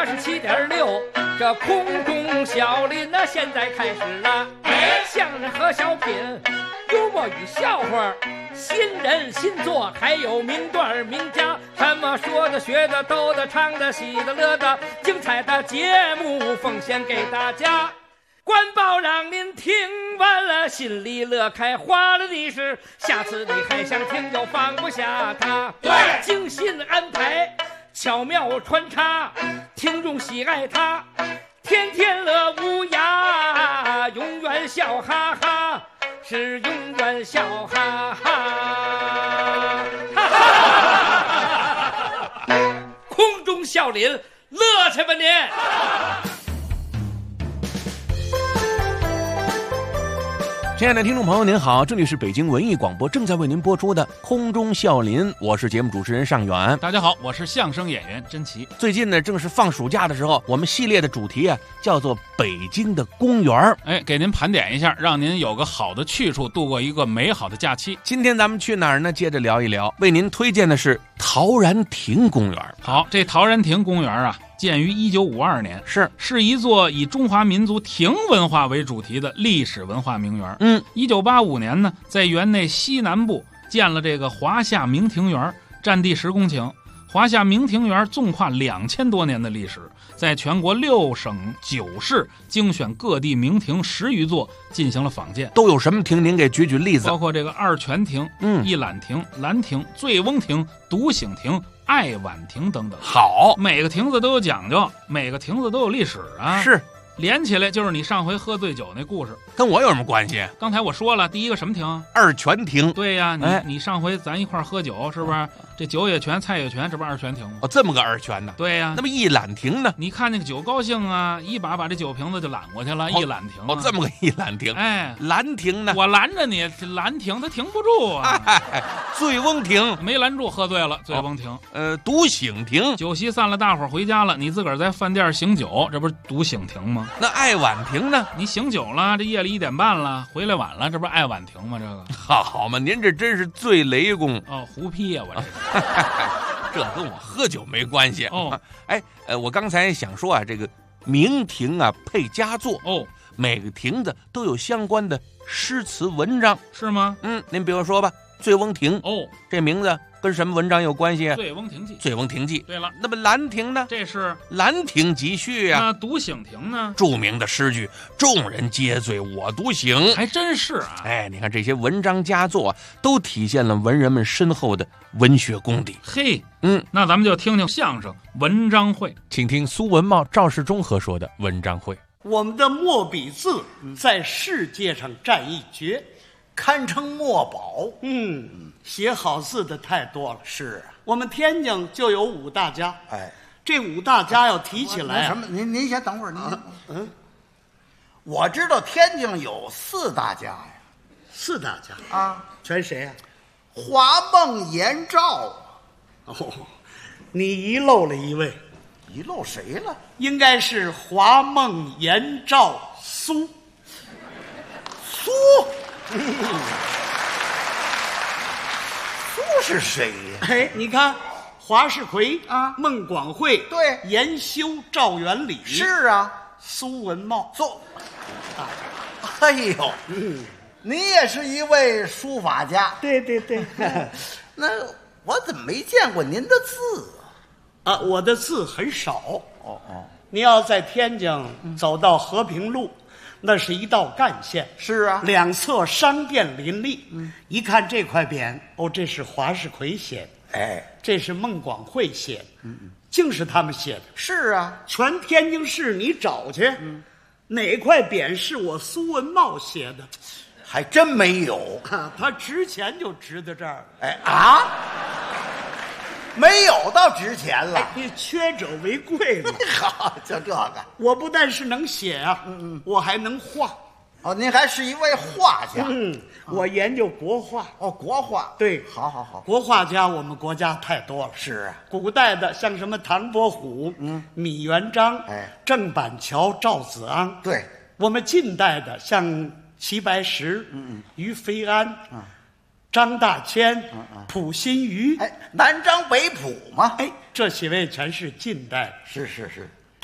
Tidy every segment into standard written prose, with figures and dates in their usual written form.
87.6，这空中小林呢，现在开始了。相声和小品，幽默与笑话，新人新作，还有名段名家，什么说的、学的、逗的、唱的、喜的、乐的，精彩的节目奉献给大家。官报让您听完了心里乐开花了的是，下次你还想听就放不下它。对，精心安排，巧妙穿插，听众喜爱它，天天乐无涯，永远笑哈哈，是永远笑哈哈。空中笑林，乐去吧您！ 亲爱的听众朋友您好，这里是北京文艺广播正在为您播出的空中笑林，我是节目主持人尚远。 大家好，我是相声演员甄奇。 最近呢正是放暑假的时候，我们系列的主题啊叫做北京的公园。 给您盘点一下，让您有个好的去处，度过一个美好的假期。 今天咱们去哪儿呢？接着聊一聊，为您推荐的是陶然亭公园。 好，这陶然亭公园啊，建于1952年，是一座以中华民族亭文化为主题的历史文化名园。1985年呢，在园内西南部建了这个华夏明庭园，占地10公顷。华夏明庭园纵跨2000多年的历史，在全国6省9市精选各地名庭10余座进行了仿建。 都有什么亭？您给举举例子。 包括这个二泉亭、一览亭、兰亭、醉翁亭、独醒亭、爱晚亭等等。 好， 每个亭子都有讲究，每个亭子都有历史啊。 是， 连起来就是你上回喝醉酒那故事。 跟我有什么关系？ 刚才我说了，第一个什么亭？ 二泉亭。 对呀，你上回咱一块喝酒，是不是？这酒也全，菜也全，这不二泉亭吗？ 哦，这么个二泉呢？ 对呀。 那么一览亭呢？ 你看那个酒高兴啊，一把这酒瓶子就揽过去了，一览亭。 哦，这么个一览亭。兰亭呢？ 我拦着你，这兰亭它停不住啊。 醉翁亭没拦住，喝醉了。醉翁亭。 独醒亭， 酒席散了，大伙儿回家了，你自个儿在饭店醒酒，这不是独醒亭吗？ 那爱晚亭呢？ 你醒酒了，这夜里1点半了，回来晚了，这不是爱晚亭吗？这个好嘛，您这真是最雷公哦，胡批呀，我这个。 这跟我喝酒没关系哦。 我刚才想说啊，这个明亭啊配佳作哦， 每个亭子都有相关的诗词文章， 是吗？ 您比如说吧，醉翁亭哦， 这名字跟什么文章有关系啊？ 醉翁亭记。 醉翁亭记。 对了， 那么兰亭呢？ 这是兰亭集序啊。 那独醒亭呢？ 著名的诗句“众人皆醉我独醒”， 还真是啊。 你看这些文章佳作啊，都体现了文人们深厚的文学功底。 嘿，那咱们就听听相声文章会， 请听苏文茂、赵世忠合说的文章会。 我们的墨笔字在世界上占一绝， 堪称墨宝。 写好字的太多了。 是啊， 我们天津就有5大家。这5大家要提起来什么？您先等会儿。我知道天津有4大家呀。 4大家啊？ 全谁呀？ 华梦颜赵。 哦，你遗漏了一位。 遗漏谁了？ 应该是华梦颜赵苏。 苏是谁呀？ 你看，华世奎啊， 孟广惠， 对， 严修、赵元礼， 是啊， 苏文茂， 哎呦，你也是一位书法家。 对对对。 那我怎么没见过您的字啊？我的字很少。你要在天津走到和平路，那是一道干线。 是啊， 两侧商店林立。一看这块匾，这是华世奎写的，这是孟广惠写的，竟是他们写的。 是啊， 全天津市你找去，哪块匾是我苏文茂写的？ 还真没有。 他值钱就值在这儿。 没有到值钱了。 缺者为贵嘛。 好，就这个。 我不但是能写啊，我还能画。 您还是一位画家。 我研究国画。 国画。 对， 好。 国画家我们国家太多了。 是啊， 古代的像什么唐伯虎、米元璋、郑板桥、赵子昂。 对， 我们近代的像齐白石、于飞安、张大千、溥心畬， 南张北溥嘛。 这几位全是近代。 是。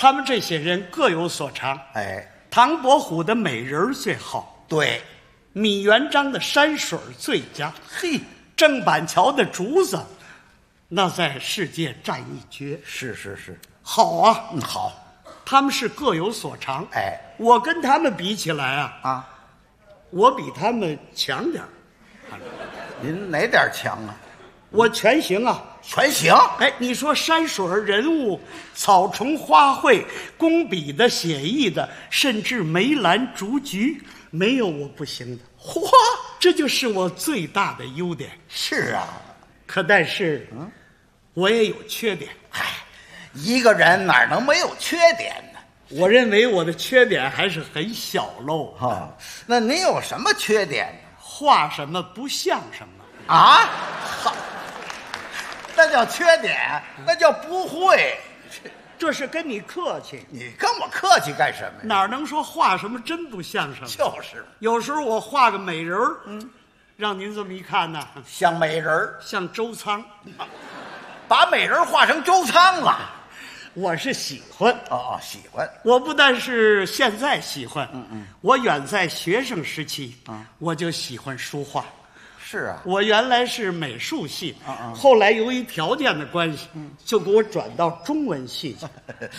他们这些人各有所长。 哎， 唐伯虎的美人最好， 对， 米元璋的山水最佳， 嘿， 郑板桥的竹子，那在世界占一绝。 是是是， 好啊， 好， 他们是各有所长。 哎， 我跟他们比起来啊， 我比他们强点儿。 您哪点强啊？ 我全行啊， 全行。 哎，你说山水人物、草虫花卉、工笔的、写意的，甚至梅兰竹菊，没有我不行的。 嚯， 这就是我最大的优点。 是啊， 可但是，我也有缺点。 嗨，一个人哪能没有缺点呢？ 我认为我的缺点还是很小喽。 那您有什么缺点呢？ 画什么不像什么啊？好，那叫缺点，那叫不会。 这是跟你客气， 你跟我客气干什么呀？ 哪能说画什么真不像什么？ 就是有时候我画个美人儿，让您这么一看呢， 像美人儿， 像周仓。 把美人画成周仓了。 我是喜欢哦，喜欢。 我不但是现在喜欢，我远在学生时期，我就喜欢书画。 是啊， 我原来是美术系，后来由于条件的关系，就给我转到中文系去。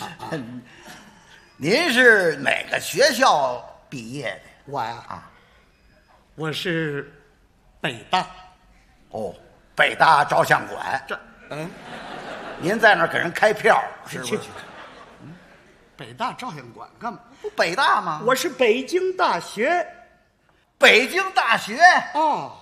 您是哪个学校毕业的？ 我呀，我是北大。 哦，北大照相馆。 这， 您在那儿给人开票，是不是？ 北大照相馆干嘛？ 不北大吗？ 我是北京大学。 北京大学。 哦。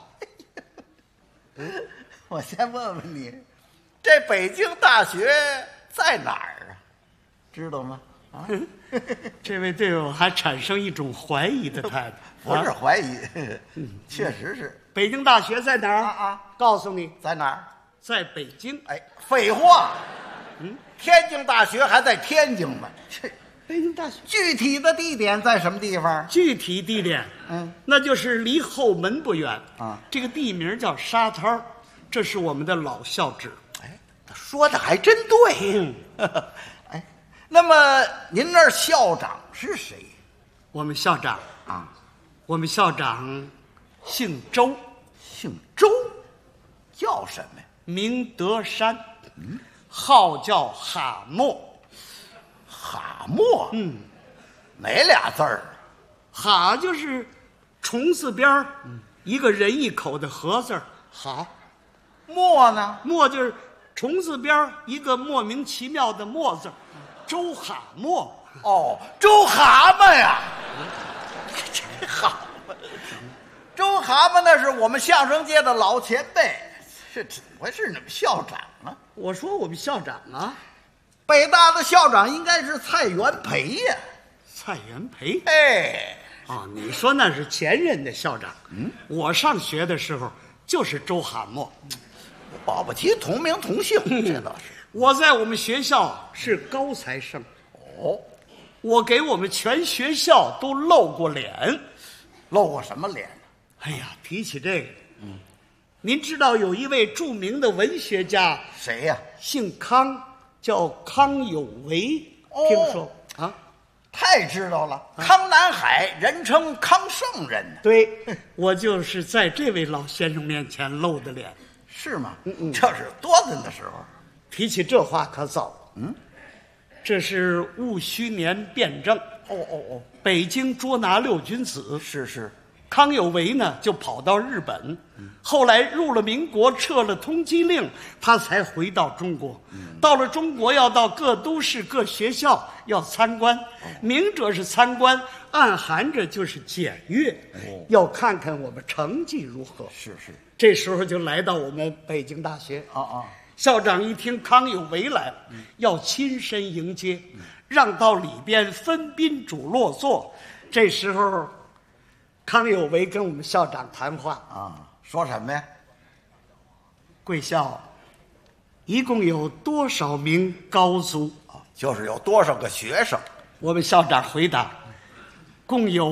我先问问你，这北京大学在哪儿啊？知道吗？啊， 这位对我还产生一种怀疑的态度。 不是怀疑，确实是。 北京大学在哪儿？告诉你， 在哪儿？ 在北京。 哎，废话，天津大学还在天津呢。 北京大学具体的地点在什么地方？ 具体地点，那就是离后门不远啊。这个地名叫沙滩儿，这是我们的老校址。 哎，说的还真对。哎，那么您那儿校长是谁？ 我们校长啊， 我们校长姓周。 姓周，叫什么呀？ 名德山，号叫哈默。 哈默，哪俩字儿？ 哈就是虫字边一个人一口的禾字儿，哈。 默呢？ 默就是虫字边一个莫名其妙的默字儿，周哈默。 哦，周蛤蟆呀，这蛤蟆，周蛤蟆那是我们相声界的老前辈，这怎么会是你们校长啊？ 我说我们校长啊。 北大的校长应该是蔡元培呀。 蔡元培。 哎， 你说那是前任的校长。我上学的时候就是周哈默。 保不齐同名同姓，这倒是。 我在我们学校是高材生。 哦， 我给我们全学校都露过脸。 露过什么脸？ 哎呀，提起这个，您知道有一位著名的文学家， 谁呀？ 姓康，叫康有为。听说啊？ 太知道了，康南海，人称康圣人。 对，我就是在这位老先生面前露的脸。 是吗？这是多大的时候？ 提起这话可早。这是戊戌年变政。北京捉拿六君子。 是。 康有为呢，就跑到日本，后来入了民国，撤了通缉令，他才回到中国。到了中国，要到各都市、各学校要参观，明着是参观，暗含着就是检阅，要看看我们成绩如何。 是。 这时候就来到我们北京大学。校长一听康有为来了，要亲身迎接，让到里边分宾主落座。这时候康有为跟我们校长谈话说什么呀？ 贵校一共有多少名高足？ 就是有多少个学生？ 我们校长回答，共有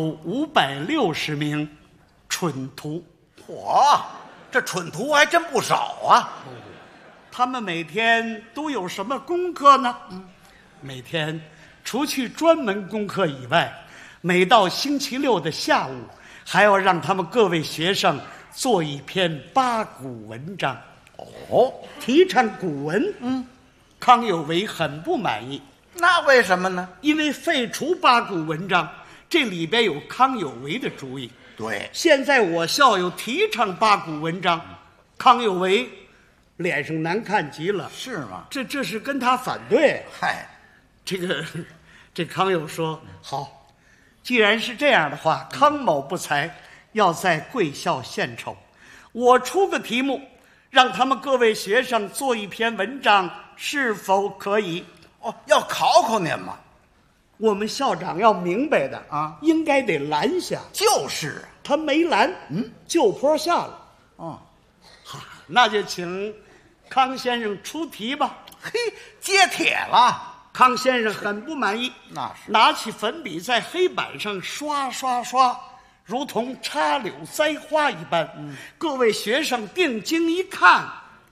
560名蠢徒。 嚯，这蠢徒还真不少啊！ 他们每天都有什么功课呢？每天除去专门功课以外，每到星期六的下午，还要让他们各位学生做一篇八股文章。 哦， 提倡古文。康有为很不满意。 那为什么呢？ 因为废除八股文章，这里边有康有为的主意。 对， 现在我校又提倡八股文章，康有为脸上难看极了。 是吗？ 这是跟他反对。 嗨， 这康有说好，既然是这样的话，康某不才要在贵校献丑，我出个题目，让他们各位学生做一篇文章，是否可以？ 哦，要考考您嘛。 我们校长要明白的啊， 应该得拦下。 就是他没拦，就坡下了。好，那就请康先生出题吧。 嘿，接帖了。 康先生很不满意， 那是拿起粉笔在黑板上刷刷刷，如同插柳栽花一般。各位学生定睛一看，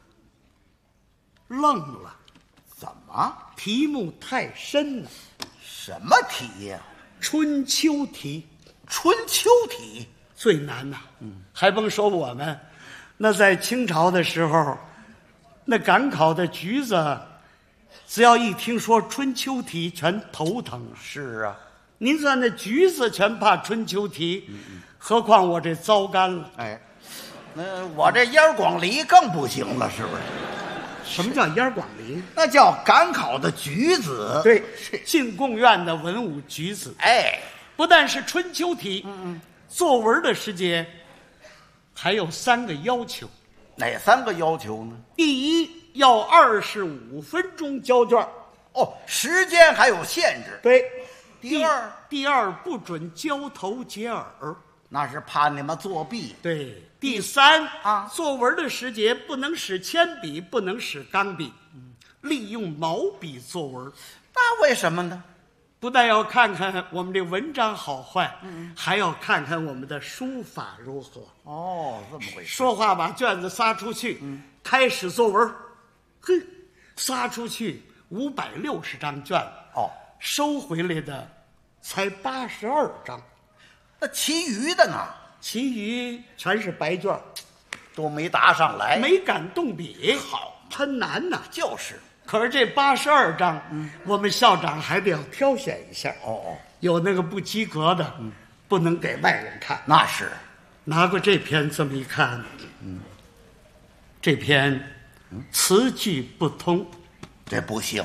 愣了。 怎么？ 题目太深了。 什么题呀？ 春秋题。 春秋题最难呐。还甭说我们，那在清朝的时候，那赶考的橘子，只要一听说春秋题，全头疼。 是啊， 您算那橘子全怕春秋题，何况我这糟干了。 哎，那我这烟广梨更不行了，是不是？ 什么叫烟广梨？ 那叫赶考的举子。 对，进贡院的文武举子。 哎， 不但是春秋题，作文的时间还有3个要求。 哪3个要求呢？ 第一，要25分钟交卷。 哦，时间还有限制。 对。第二，不准交头接耳， 那是怕你们作弊。 对。第三啊， 作文的时节不能使铅笔，不能使钢笔，利用毛笔作文。 那为什么呢？ 不但要看看我们这文章好坏，还要看看我们的书法如何。 哦，这么回事。 说话把卷子撒出去，开始作文。撒出去560张卷子，收回来的才82张。 那其余的呢？ 其余全是白卷， 都没答上来， 没敢动笔。 好， 很难呐。 就是。 可是这82张，我们校长还得要挑选一下。有那个不及格的，不能给外人看。 那是。 拿过这篇这么一看，这篇词句不通， 这不行。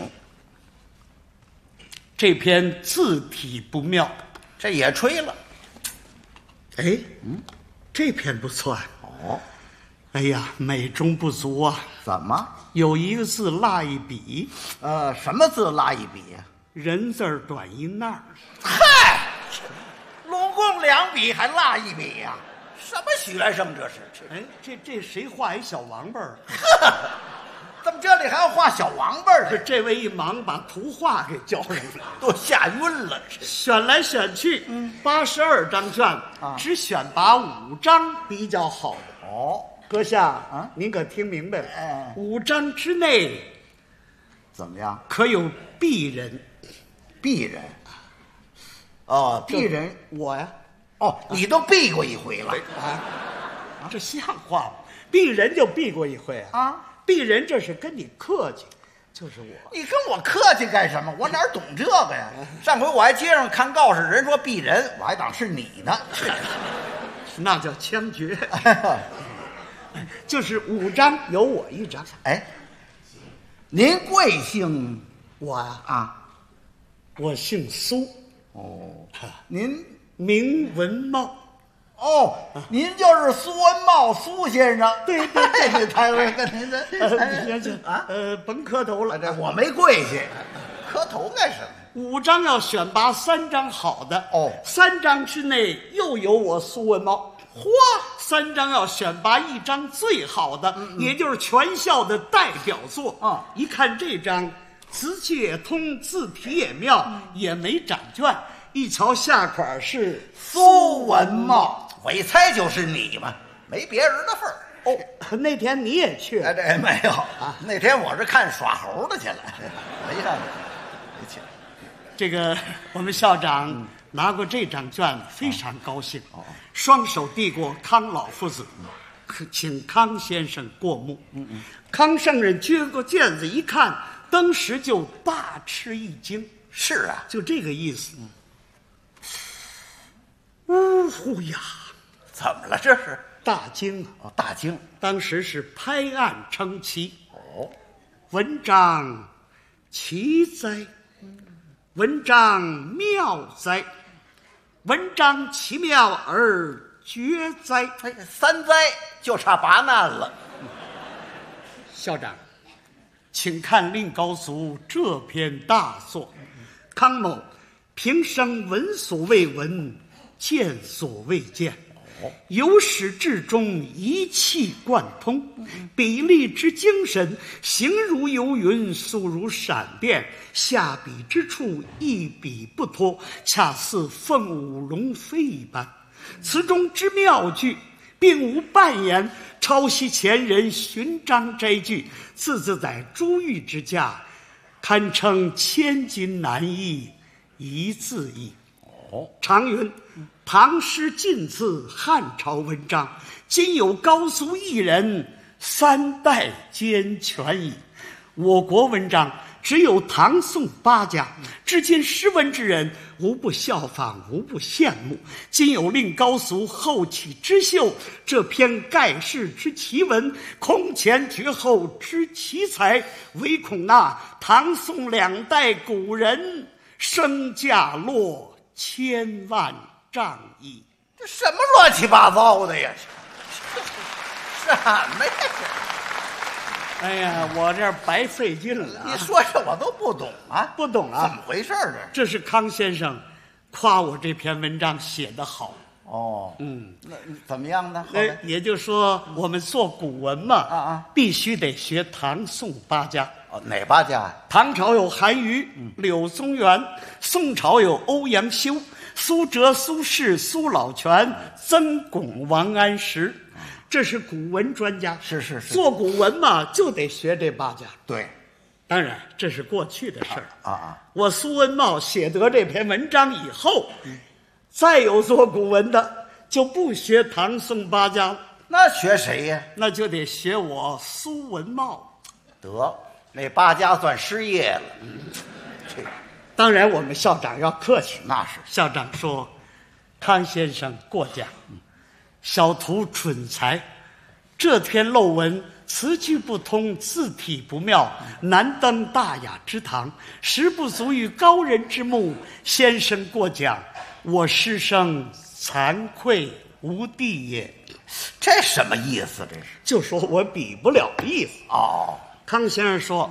这篇字体不妙， 这也吹了。 哎，这篇不错啊。哎呀，美中不足啊。 怎么？ 有一个字落一笔。 什么字落一笔呀？ 人字短一捺儿。 嗨，拢共2笔还落一笔呀？什么学生这是？ 哎，这谁画一小王八儿？ 怎么这里还要画小王八儿？ 这位一忙把图画给交上来， 都吓晕了。 选来选去，82张卷，只选拔5张比较好的。阁下您可听明白了？5张之内怎么样？ 可有鄙人？ 鄙人？鄙人我呀？ 你都避过一回了这像话吗？避人就避过一回避人这是跟你客气，就是我。 你跟我客气干什么？我哪懂这个呀？上回我还街上看告示，人说避人，我还当是你呢。 那叫枪决。就是5张有我1张。 哎，您贵姓？ 我呀我姓苏。 您名文茂。 您就是苏文茂苏先生。 对， 他跟您的甭磕头了， 我没跪下，磕头干什么 ？5张要选拔3张好的，3张之内又有我苏文茂。3张要选拔1张最好的，也就是全校的代表作。一看这张，词句也通，字体也妙，也没展卷。一瞧下款是苏文茂，我一猜就是你嘛，没别人的份儿。 那天你也去？ 这没有那天我是看耍猴的去了。没看，没去。 这个我们校长拿过这张卷，非常高兴，双手递过康老夫子，请康先生过目。康圣人撅过卷子一看，当时就大吃一惊。 是啊， 就这个意思。呜呼呀！ 怎么了？这是大惊啊！ 大惊！ 当时是拍案称奇。文章奇哉！文章妙哉！文章奇妙而绝哉！ 三哉就差8难了。 校长，请看令高俗这篇大作。康某平生闻所未闻，见所未见，由始至终一气贯通，笔力之精神，形如游云，速如闪电，下笔之处一笔不脱，恰似凤舞龙飞一般。词中之妙句并无半言，抄袭前人寻章摘句，字字在珠玉之架，堪称千金难易，一字易。常云唐诗尽次汉朝文章，今有高俗一人，3代兼全矣。我国文章只有唐宋8家，至今诗文之人无不效仿，无不羡慕。今有令高俗后起之秀，这篇盖世之奇文，空前绝后之奇才，唯恐那唐宋2代古人身价落千万丈矣。 这什么乱七八糟的呀？什么呀？ 哎呀，我这白费劲了啊！ 你说这我都不懂啊， 不懂啊？ 怎么回事这是康先生夸我这篇文章写得好。 那怎么样呢？ 也就是说，我们做古文嘛，必须得学唐宋8家。 哪8家呀？ 唐朝有韩愈、柳宗元，宋朝有欧阳修、苏辙、苏轼、苏老泉、曾巩、王安石。这是古文专家， 是做古文嘛，就得学这8家。 对， 当然这是过去的事儿我苏文茂写得这篇文章以后，再有做古文的就不学唐宋8家了， 那学谁呀？ 那就得学我苏文茂。 得，那8家算失业了。 当然我们校长要客气， 那是校长说，康先生过奖，小徒蠢才，这篇陋文词句不通，字体不妙，难登大雅之堂，实不足于高人之目。先生过奖，我师生惭愧无地也。 这什么意思？这是就说我比不了意思。康先生说：“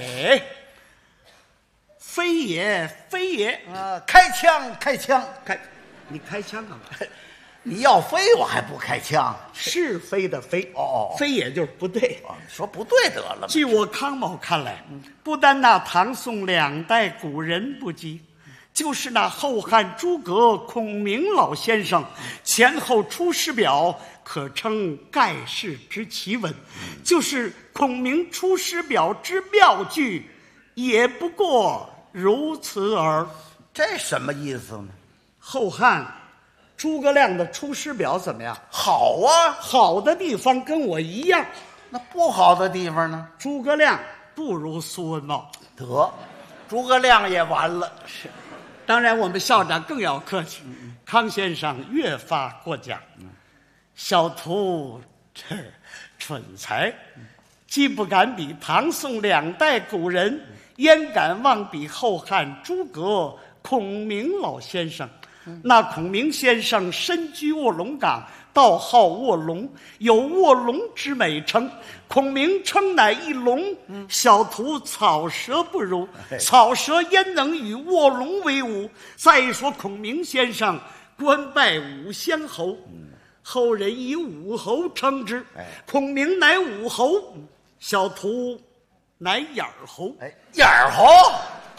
非也，非也。 开枪，开枪， 你开枪干嘛？ 你要非我还不开枪？ 是非的非，非也就是不对。 说不对得了。 据我康某看来，不单那唐宋2代古人不及，就是那后汉诸葛孔明老先生前后出师表，可称盖世之奇文。就是孔明出师表之妙句，也不过如此耳。 这什么意思呢？ 后汉诸葛亮的《出师表》怎么样？ 好啊， 好的地方跟我一样。 那不好的地方呢？ 诸葛亮不如苏文茂。 得，诸葛亮也完了。 当然，我们校长更要客气，康先生越发过奖。小徒这蠢才，既不敢比唐宋2代古人，焉敢妄比后汉诸葛孔明老先生？那孔明先生身居卧龙岗，道号卧龙，有卧龙之美称。孔明称乃一龙，小徒草蛇不如，草蛇焉能与卧龙为伍？再说孔明先生官拜武乡侯，后人以武侯称之。孔明乃武侯，小徒乃眼儿侯。 眼儿侯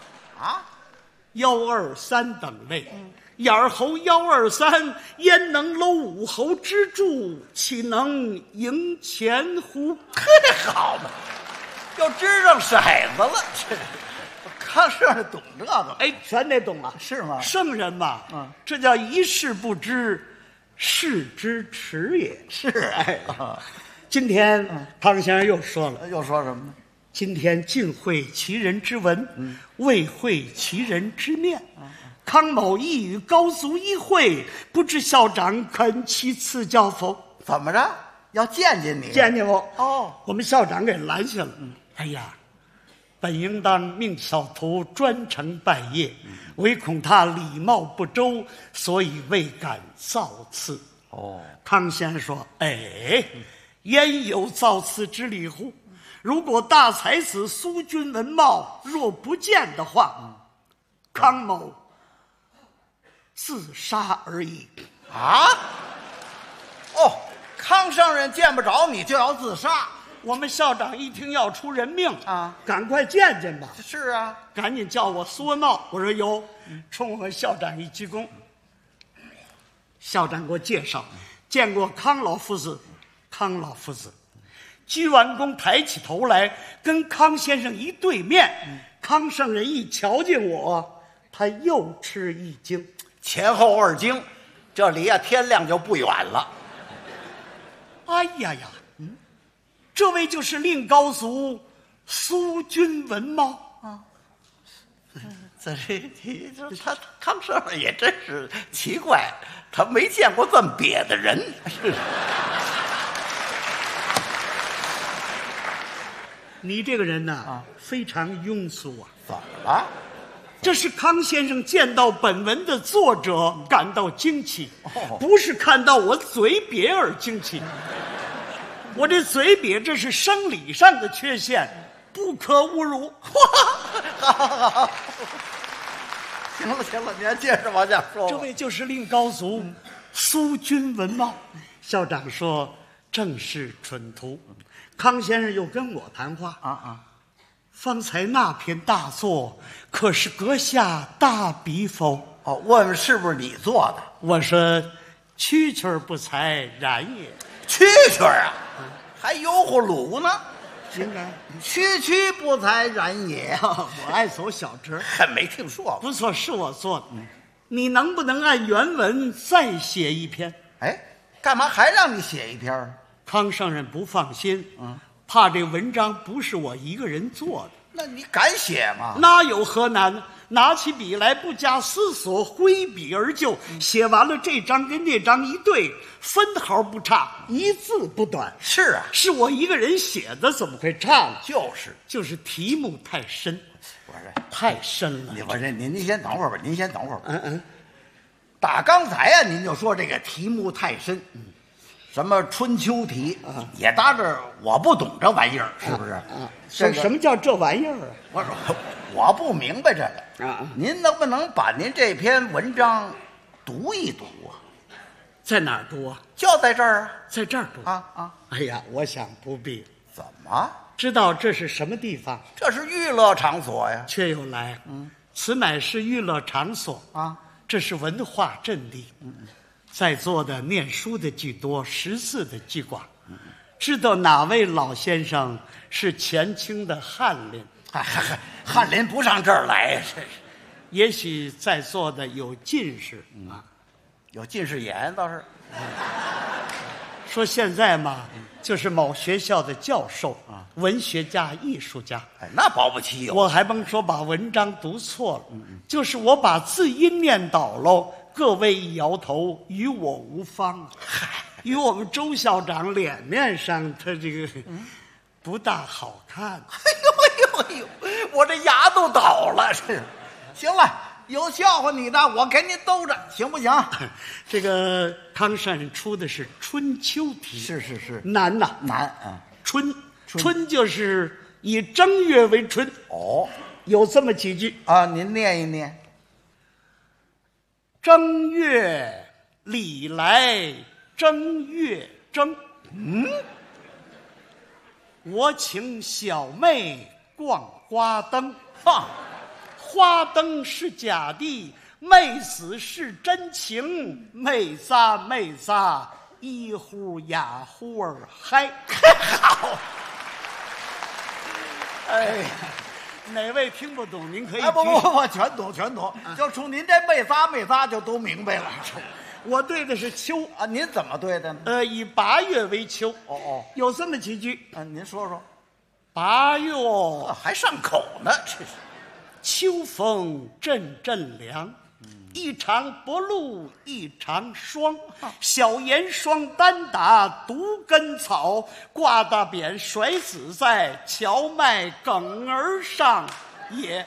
123等位。眼儿侯123，焉能搂武侯之助？岂能赢钱乎？ 好嘛，又支上骰子了。 康圣人懂这个？ 哎，全得懂啊， 是吗？ 圣人嘛，这叫一事不知，是知迟也。 是哎， 今天康先生又说了， 又说什么呢？ 今天尽会其人之文，未会其人之面。康某亦与高足一会，不知校长肯其赐教否？ 怎么着？要见见你？ 见见我哦， 我们校长给拦下了。哎呀，本应当命小徒专程拜谒，唯恐他礼貌不周，所以未敢造次。 哦， 康先生说：“哎，焉有造次之理乎？如果大才子苏君文茂若不见的话，康某自杀而已。” 啊？哦，康圣人见不着你就要自杀？ 我们校长一听要出人命啊， 赶快见见吧。 是啊， 赶紧叫我苏文茂。我说有，冲我们校长一鞠躬。校长给我介绍，见过康老夫子。康老夫子鞠完躬，抬起头来，跟康先生一对面。康圣人一瞧见我，他又吃一惊， 前后二惊，这离天亮就不远了。 哎呀呀，这位就是令高足苏君文茂啊。 这他康圣人也真是奇怪，他没见过这么瘪的人。是。 你这个人呢，非常庸俗啊！ 怎么了？ 这是康先生见到本文的作者感到惊奇，不是看到我嘴瘪而惊奇。我这嘴瘪，这是生理上的缺陷，不可侮辱。 好，行了，你还接着往下说。 这位就是令高足苏君文茂。校长说正是蠢徒。康先生又跟我谈话方才那篇大作可是阁下大笔否？ 哦，问问是不是你做的？ 我说蛐蛐不才然也。 蛐蛐啊，还油乎卤呢？ 应该区不才然也。 我爱走小折， 还没听说过。 不错，是我做的。你能不能按原文再写一篇？ 哎，干嘛还让你写一篇？ 康圣人不放心，怕这文章不是我一个人做的。 那你敢写吗？ 那有何难呢？拿起笔来，不加思索，挥笔而就，写完了这张跟那张一对，分毫不差，一字不短。 是啊， 是我一个人写的，怎么会差呢？ 就是题目太深。 我说太深了。 您先等会儿吧，您先等会儿吧。打刚才呀，您就说这个题目太深，什么春秋题也搭着我不懂这玩意儿，是不是？ 什么叫这玩意儿啊？ 我说我不明白这个您能不能把您这篇文章读一读啊？ 在哪儿读啊？ 就在这儿啊， 在这儿读啊！ 哎呀，我想不必。 怎么？ 知道这是什么地方？ 这是娱乐场所呀。 却有来，此乃是娱乐场所啊， 这是文化阵地。在座的念书的居多，识字的居寡。知道哪位老先生是前清的翰林？ 翰林不上这儿来呀？ 也许在座的有进士有近视眼倒是。 说现在嘛，就是某学校的教授文学家、艺术家。 那保不齐有。 我还甭说把文章读错了，就是我把字音念倒喽，各位一摇头，与我无方。与我们周校长脸面上，他这个不大好看。 哎呦，我这牙都倒了。是，行了，有笑话你的，我给你兜着，行不行？ 这个康圣人出的是春秋题， 是难呐， 难啊！ 春就是以正月为春。有这么几句啊，您念一念。 正月里来正月正，我请小妹逛花灯，花灯是假的，妹子是真情，妹仨一呼呀呼儿嗨。 好，哎呀， 哪位听不懂？您可以不，我全懂，就冲您这没仨就都明白了。 我对的是秋啊，您怎么对的呢？ 以8月为秋。 哦， 有这么几句。 您说说。 8月还上口呢，这是。 秋风阵阵凉，一场薄露一场霜。小严霜单打独根草，挂大扁甩死在荞麦梗儿上也。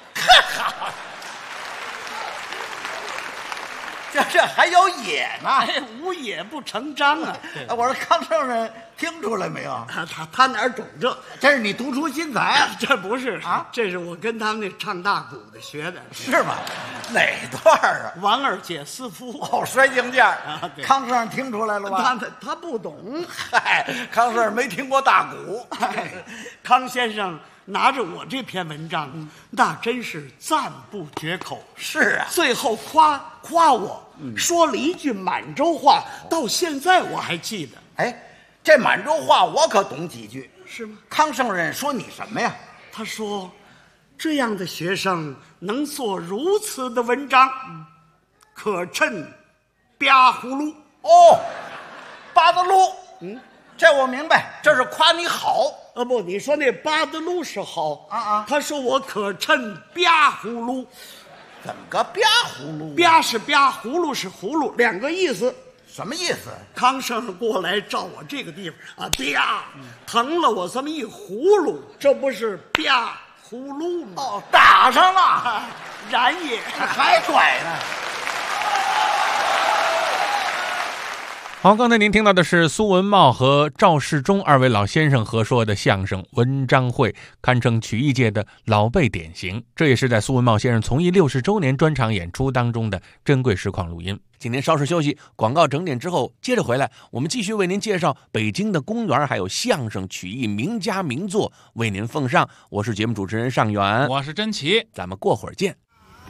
这还有野呢， 无野不成章啊！ 我说康圣人听出来没有？ 他哪儿懂这？ 这是你独出心裁啊？ 这不是啊， 这是我跟他们那唱大鼓的学的， 是吗？哪段啊？ 王二姐私夫摔镜架啊！ 康圣人听出来了吧？ 他不懂。 嗨，康圣人没听过大鼓。 康先生拿着我这篇文章，那真是赞不绝口。 是啊， 最后夸我，说了一句满洲话，到现在我还记得。 哎，这满洲话我可懂几句。 是吗？ 康圣人说你什么呀？ 他说，这样的学生能做如此的文章，可称吧葫芦。 哦，八子路。这我明白，这是夸你好。 不，你说那八子路是好啊。 他说我可称吧葫芦。 怎么个吧葫芦？ 吧是吧，葫芦是葫芦，两个意思。 什么意思？ 康圣人过来照我这个地方啊，吧，疼了我这么一葫芦，这不是吧葫芦吗？ 哦，打上了， 然也还拽呢。 好，刚才您听到的是苏文茂和赵世忠二位老先生合说的相声《文章会》，堪称曲艺界的老辈典型。这也是在苏文茂先生从艺60周年专场演出当中的珍贵实况录音。今天稍事休息，广告整点之后接着回来，我们继续为您介绍北京的公园，还有相声曲艺名家名作为您奉上。我是节目主持人尚远， 我是甄奇， 咱们过会儿见。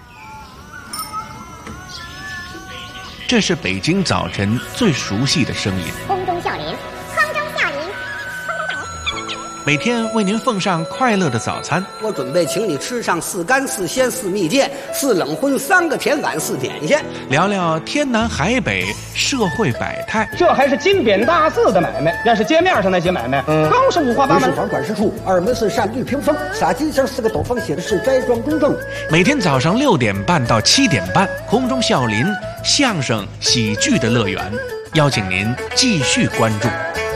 这是北京早晨最熟悉的声音， 空中笑林，空中笑林， 每天为您奉上快乐的早餐。 我准备请你吃上4干4鲜4蜜饯4冷荤3个甜碗4点心， 聊聊天南海北社会百态。 这还是金匾大字的买卖，要是街面上那些买卖，更是五花八门。 1是房管事处，2门是善绿屏风，洒金星4个斗方写的是斋庄公正。 每天早上6点半到7点半，空中笑林相声喜剧的乐园，邀请您继续关注。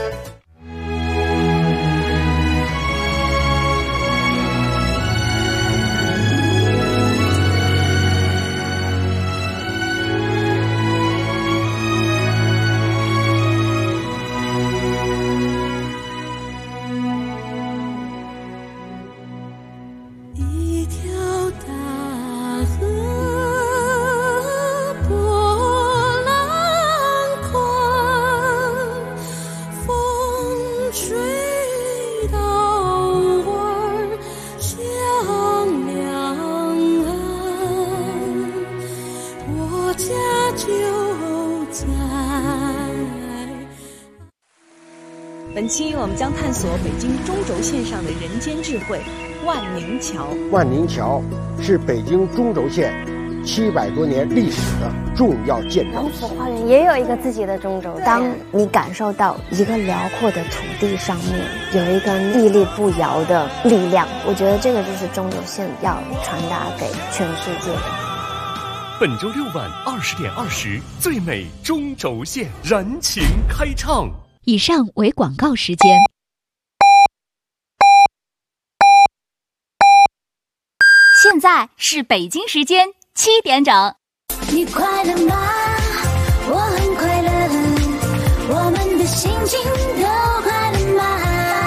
本期我们将探索北京中轴线上的人间智慧——万宁桥。 万宁桥是北京中轴线700多年历史的重要建筑。 王府花园也有一个自己的中轴。当你感受到一个辽阔的土地上面有一个屹立不摇的力量，我觉得这个就是中轴线要传达给全世界的。 本周6晚20点20，最美中轴线燃情开唱。 以上为广告时间。 现在是北京时间7点整。 你快乐吗？我很快乐，我们的心情都快乐吗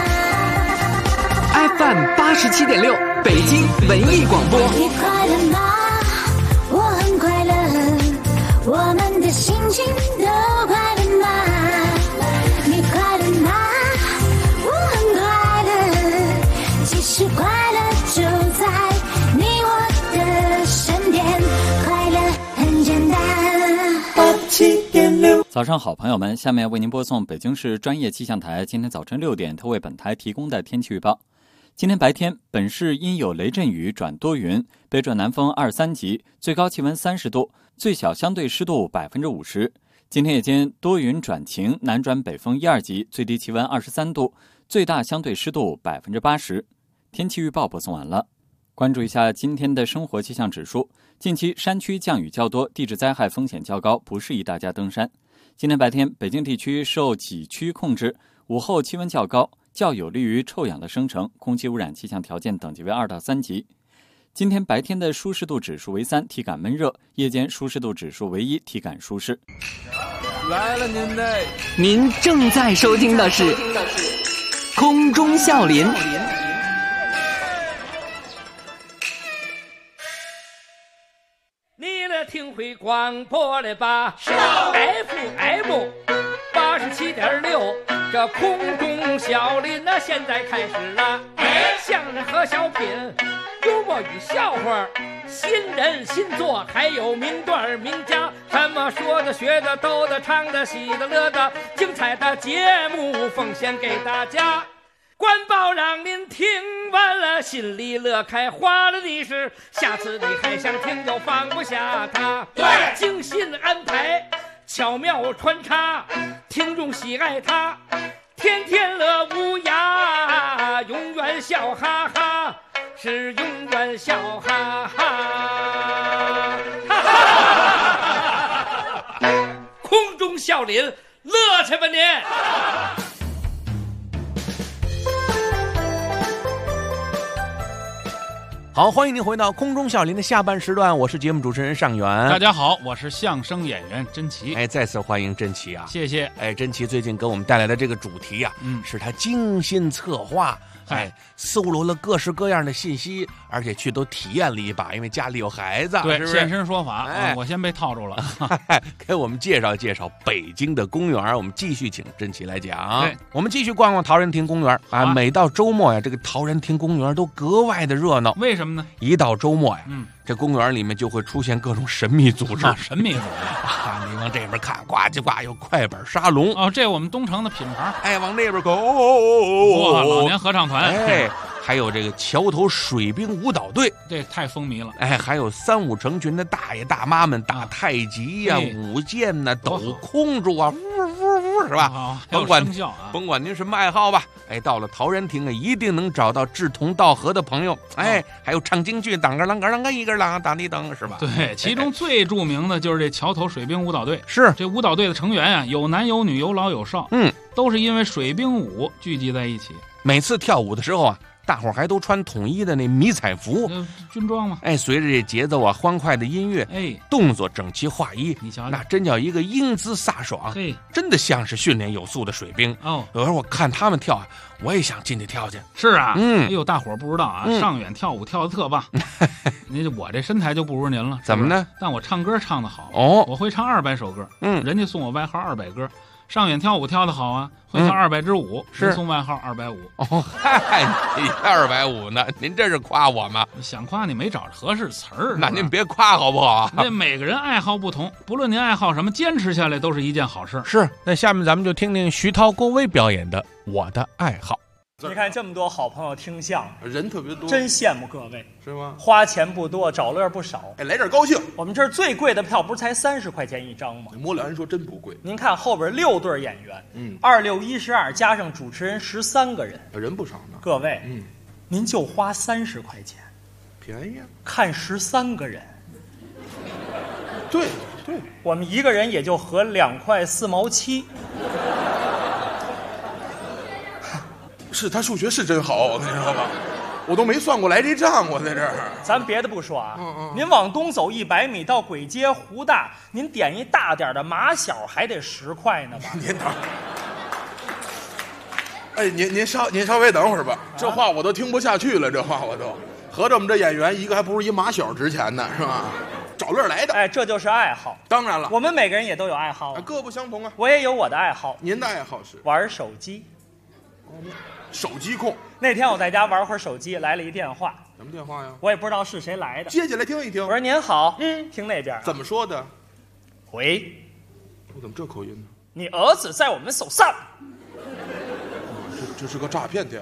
？FM 87.6，北京文艺广播。 你快乐吗？我很快乐，我们的心情都快乐吗？你快乐吗？我很快乐，其实快乐就在你我的身边，快乐很简单。87.6， 早上好，朋友们，下面为您播送北京市专业气象台今天早晨6点他为本台提供的天气预报。 今天白天，本市阴有雷阵雨转多云，北转南风2、3级，最高气温30度，最小相对湿度50%。今天夜间多云转晴，南转北风1、2级，最低气温23度，最大相对湿度80%。天气预报播送完了。关注一下今天的生活气象指数，近期山区降雨较多，地质灾害风险较高，不适宜大家登山。今天白天，北京地区受几区控制，午后气温较高，较有利于臭氧的生成，空气污染气象条件等级为2到3级。今天白天的舒适度指数为3，体感闷热；夜间舒适度指数为1，体感舒适。 来了您正在收听的是空中笑林。 你来听会广播了吧？FM 87.6，这空中笑林现在开始了。相声和小品，幽默与笑话，新人新作，还有名段名家，什么说的学的逗的唱的喜的乐的，精彩的节目奉献给大家。官报让您听完了心里乐开花了，你是下次你还想听就放不下它。对，精心安排，巧妙穿插，听众喜爱它，天天乐无涯，永远笑哈哈，是永远笑哈哈。空中笑林，乐去吧您！ 好，欢迎您回到空中笑林的下半时段，我是节目主持人尚元。 大家好，我是相声演员甄奇。 再次欢迎甄奇啊！ 谢谢。 甄奇最近给我们带来的这个主题啊，是他精心策划，搜罗了各式各样的信息，而且去都体验了一把，因为家里有孩子， 对， 是不是现身说法。我先被套住了。 给我们介绍介绍北京的公园，我们继续请甄奇来讲。我们继续逛逛陶然亭公园啊！每到周末呀，这个陶然亭公园都格外的热闹。 为什么呢？ 一到周末呀，这公园里面就会出现各种神秘组织。 神秘组织啊！你往这边看，呱唧呱有快板沙龙哦，这我们东城的品牌。 往那边走， 哇，老年合唱团。 还有这个桥头水兵舞蹈队， 这太风靡了。 还有3、5成群的大爷大妈们打太极呀、舞剑呐、抖空竹啊，是吧？甭管您什么爱好吧，到了陶然亭啊，一定能找到志同道合的朋友。还有唱京剧，当个啷个啷个一个啷当地当，是吧？ 对，其中最著名的就是这桥头水兵舞蹈队。 是这舞蹈队的成员啊，有男有女，有老有少，都是因为水兵舞聚集在一起。 每次跳舞的时候啊，大伙还都穿统一的那迷彩服， 军装嘛。 随着这节奏啊，欢快的音乐，动作整齐划一， 你瞧瞧， 那真叫一个英姿飒爽，真的像是训练有素的水兵。有时候我看他们跳啊，我也想进去跳去。 是啊，哎呦，大伙儿不知道啊，尚远跳舞跳得特棒。我这身材就不如您了， 怎么呢？ 但我唱歌唱得好我会唱200首歌，人家送我外号200歌。尚远跳舞跳得好啊，会跳200支舞，是送外号250。 你250呢？您这是夸我吗？ 想夸你没找着合适词儿， 那您别夸好不好？ 那每个人爱好不同，不论您爱好什么，坚持下来都是一件好事。 是，那下面咱们就听听徐涛、郭威表演的《我的爱好》。 你看这么多好朋友听相声， 人特别多， 真羡慕各位， 是吗？ 花钱不多，找乐不少。 来点高兴。 我们这儿最贵的票不是才30块钱一张吗？ 摸了人说真不贵。 您看后边6对演员，2、6、12加上主持人13个人， 人不少呢。 各位，您就花30块钱， 便宜啊！ 看13个人。 对， 我们一个人也就合2块4毛7。 是他数学是真好，我跟你说吧，我都没算过来这账，我在这儿。 咱别的不说啊，您往东走100米到簋街湖大，您点一大点的马小还得10块呢吧？ 您等，您稍微等会儿吧，这话我都听不下去了，这话我都。合着我们这演员一个还不如一马小值钱呢，是吧？找乐来的。 这就是爱好。 当然了， 我们每个人也都有爱好， 各不相同啊。 我也有我的爱好。 您的爱好是玩手机。 手机控。 那天我在家玩会儿手机，来了一电话。 什么电话呀？ 我也不知道是谁来的。 接起来听一听。 我说您好，听那边。 怎么说的？ 喂。 我怎么这口音呢？ 你儿子在我们手上。 这是个诈骗电话。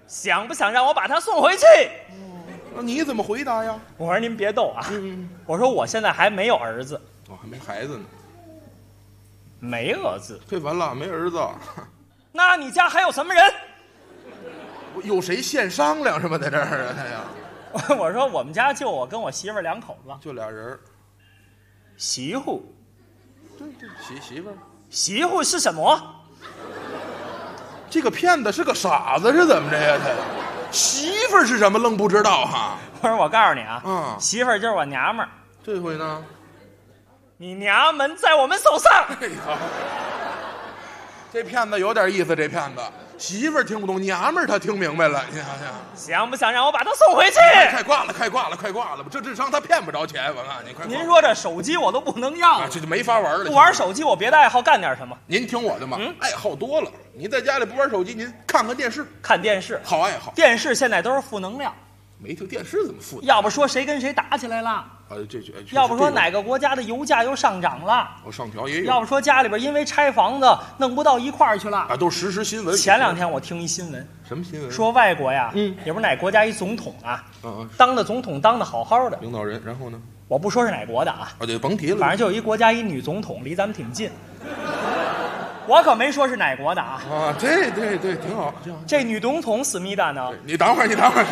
想不想让我把他送回去？ 那你怎么回答呀？ 我说您别逗啊，我说我现在还没有儿子， 还没孩子呢， 没儿子， 这完了，没儿子。 那你家还有什么人？ 有谁现商量是吧？在这儿啊，他呀。 我说我们家就我跟我媳妇儿2口子， 就俩人。 媳妇， 对，媳妇儿。 媳妇是什么？ 这个骗子是个傻子是怎么着呀？他媳妇儿是什么愣不知道哈？ 我说我告诉你啊，媳妇儿就是我娘们儿。 这回呢？ 你娘们在我们手上。 哎呀，这骗子有点意思，这骗子媳妇儿听不懂，娘们儿他听明白了。你想想， 想不想让我把他送回去？ 快挂了吧！这智商他骗不着钱，我告诉你，快。 您说这手机我都不能要， 这就没法玩了。 不玩手机，我别的爱好干点什么？ 您听我的嘛，爱好多了。你在家里不玩手机，您看看电视。 看电视， 好爱好。 电视现在都是负能量。 没听电视怎么负能量？ 要不说谁跟谁打起来了？要不说哪个国家的油价又上涨了？ 上调也有。 要不说家里边因为拆房子弄不到一块儿去了？ 都是实时新闻。 前2天我听一新闻， 什么新闻？ 说外国呀，也不是哪国家一总统啊，当的总统当的好好的领导人，然后呢？ 我不说是哪国的啊， 对，甭提了。 反正就有一国家一女总统，离咱们挺近。我可没说是哪国的啊。 对，挺好。 这女总统思密达呢？ 你等会儿。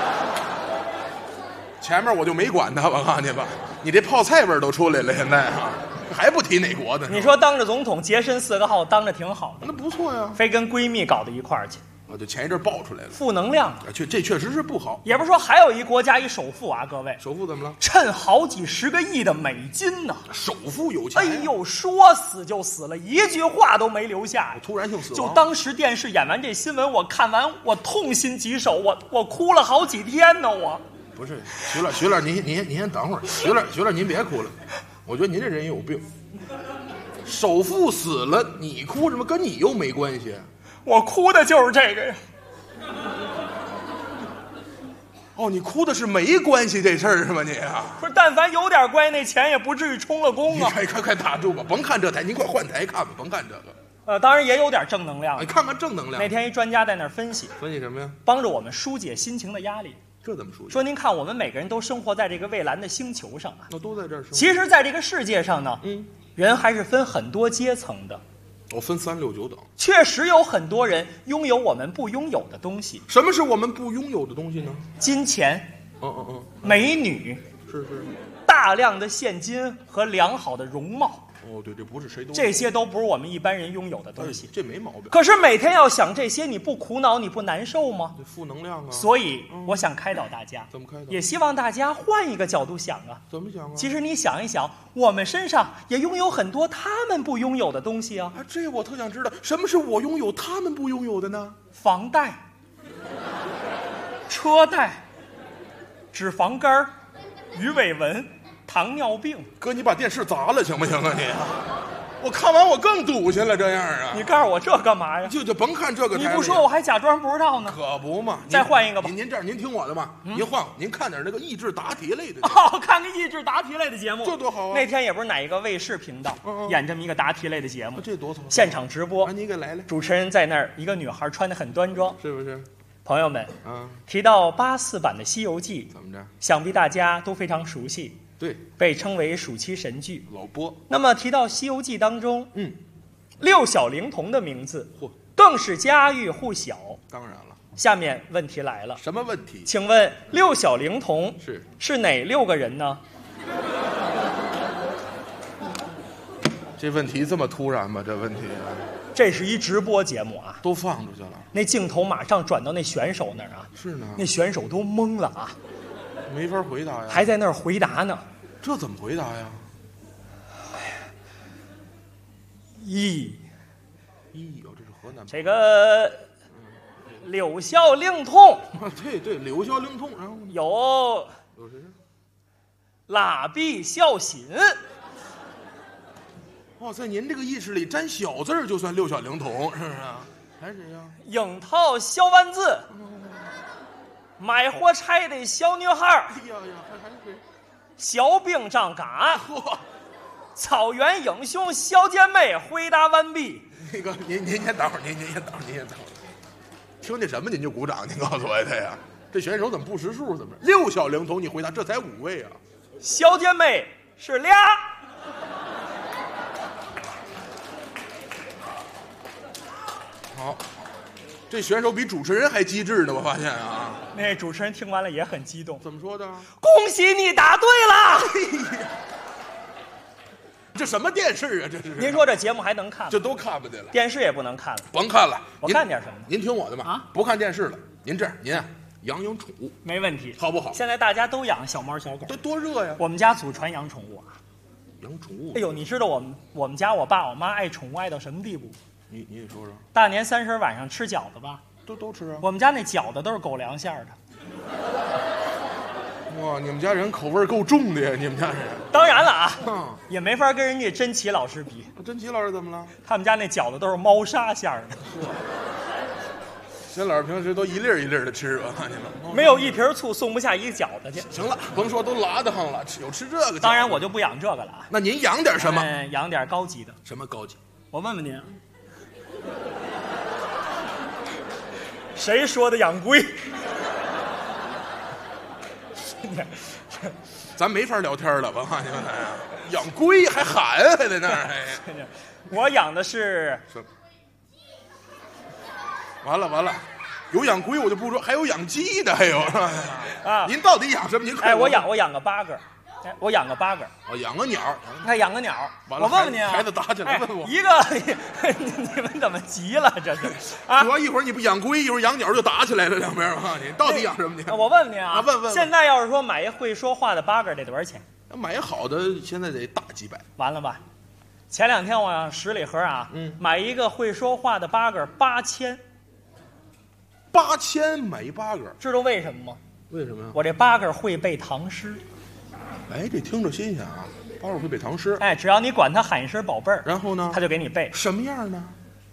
前面我就没管他，我告诉你吧，你这泡菜味儿都出来了，现在还不提哪国的？ 你说当着总统洁身4个号，当着挺好的， 那不错呀。 非跟闺蜜搞到一块儿去， 就前一阵爆出来了， 负能量。 这确实是不好。 也不是说还有一国家一首富啊，各位， 首富怎么了？ 趁好几10个亿的美金呢。 首富有钱。 哎呦，说死就死了，一句话都没留下。 突然性死亡。 就当时电视演完这新闻，我看完我痛心疾首，我哭了好几天呢。我不是徐乐，您先等会儿。徐乐，您别哭了，我觉得您这人有病。首富死了，你哭什么？跟你又没关系。 我哭的就是这个呀。 你哭的是没关系这事儿是吧？你啊， 不是，但凡有点关系，那钱也不至于充了公啊。 你快打住吧，甭看这台，您快换台看吧，甭看这个。 当然也有点正能量。 你看看正能量。 那天一专家在那儿分析什么呀？ 帮着我们疏解心情的压力。 这怎么疏解？ 说您看，我们每个人都生活在这个蔚蓝的星球上啊， 都在这儿生活。 其实，在这个世界上呢，人还是分很多阶层的。 分3、6、9等。 确实有很多人拥有我们不拥有的东西。 什么是我们不拥有的东西呢？ 金钱。美女。 是。 大量的现金和良好的容貌。 对，这不是谁都。 这些都不是我们一般人拥有的东西。 这没毛病。 可是每天要想这些，你不苦恼，你不难受吗？ 负能量啊。 所以我想开导大家。 怎么开导？ 也希望大家换一个角度想啊。 怎么想啊？ 其实你想一想，我们身上也拥有很多他们不拥有的东西啊。 这我特想知道，什么是我拥有他们不拥有的呢？ 房贷、车贷、脂肪肝、鱼尾纹、糖尿病。 哥，你把电视砸了行不行啊你？我看完我更堵心了，这样啊！ 你告诉我这干嘛呀？ 就甭看这个台。 你不说我还假装不知道呢。 可不嘛！ 再换一个吧。 您这样，您听我的吧。您换，您看点那个益智答题类的。 看个益智答题类的节目， 这多好啊！ 那天也不是哪一个卫视频道演这么一个答题类的节目， 这多好！ 现场直播， 你给来。 主持人在那儿，一个女孩穿得很端庄， 是不是？ 朋友们，提到84版的《西游记》， 怎么着？ 想必大家都非常熟悉。 对， 被称为暑期神剧， 老播。 那么提到《西游记》当中，6小龄童的名字，更是家喻户晓。 当然了。 下面问题来了， 什么问题？ 请问6小龄童是哪6个人呢？ 这问题这么突然吗？这问题？ 这是一直播节目啊， 都放出去了。 那镜头马上转到那选手那儿啊， 是呢。 那选手都懵了啊， 没法回答呀， 还在那儿回答呢。 这怎么回答呀？这是河南。 这个6小龄童， 对，6小龄童，然后有谁？ 蜡笔小新。 在您这个意识里，沾小字就算6小龄童，是不是啊？还是谁呀？ 樱桃小丸子，卖火柴的小女孩。 哎呀，还是谁？ 小兵张嘎。草原英雄小姐妹回答完毕。 那个，您先等会儿，您先等会儿。 听见什么您就鼓掌？您告诉我的呀？这选手怎么不识数？怎么6小龄童？你回答这才5位啊！ 小姐妹是俩。 好，这选手比主持人还机智呢，我发现啊。 那主持人听完了也很激动， 怎么说的？ 恭喜你答对了！ 哎呀，这什么电视啊？这是？ 您说这节目还能看吗？ 这都看不得了， 电视也不能看了。 甭看了， 我看点什么？ 您听我的吧，啊，不看电视了。您这样，您啊，养宠物， 没问题， 好不好？ 现在大家都养小猫小狗， 这多热呀！ 我们家祖传养宠物啊。 养宠物？ 哎呦，你知道我们家我爸我妈爱宠物爱到什么地步？ 你也说说。 大年30晚上吃饺子吧？ 都吃啊。 我们家那饺子都是狗粮馅的。 哇，你们家人口味够重的呀！你们家人。 当然了啊，也没法跟人家甄奇老师比。 甄奇老师怎么了？ 他们家那饺子都是猫砂馅的。 甄老师平时都一粒一粒的吃，我看见了。 没有一瓶醋送不下一个饺子去。 行了，甭说都拉得慌了，有吃这个。 当然我就不养这个了啊。 那您养点什么？ 养点高级的。 什么高级？ 我问问您，谁说的养龟？ 咱没法聊天了，我看见没？养龟还喊还在那儿。 我养的是。 完了，有养龟我就不说，还有养鸡的，还有啊。 您到底养什么？您我养个八哥。我养个八哥。 哦，养个鸟。 养个鸟。 完了， 我问问您啊， 孩子打起来问我一个，你们怎么急了？这是啊！ 主要一会儿你不养龟，一会儿养鸟就打起来了，两边啊！你到底养什么？你我问问您啊， 问。 现在要是说买一会说话的八哥得多少钱？ 买好的现在得大几百。 完了吧？前2天我上十里河啊，买一个会说话的八哥8000。 8000买一八哥， 知道为什么吗？ 为什么呀？ 我这八哥会背唐诗。 哎，这听着新鲜啊！八哥会背唐诗。 哎，只要你管他喊一声宝贝儿， 然后呢， 他就给你背。 什么样呢？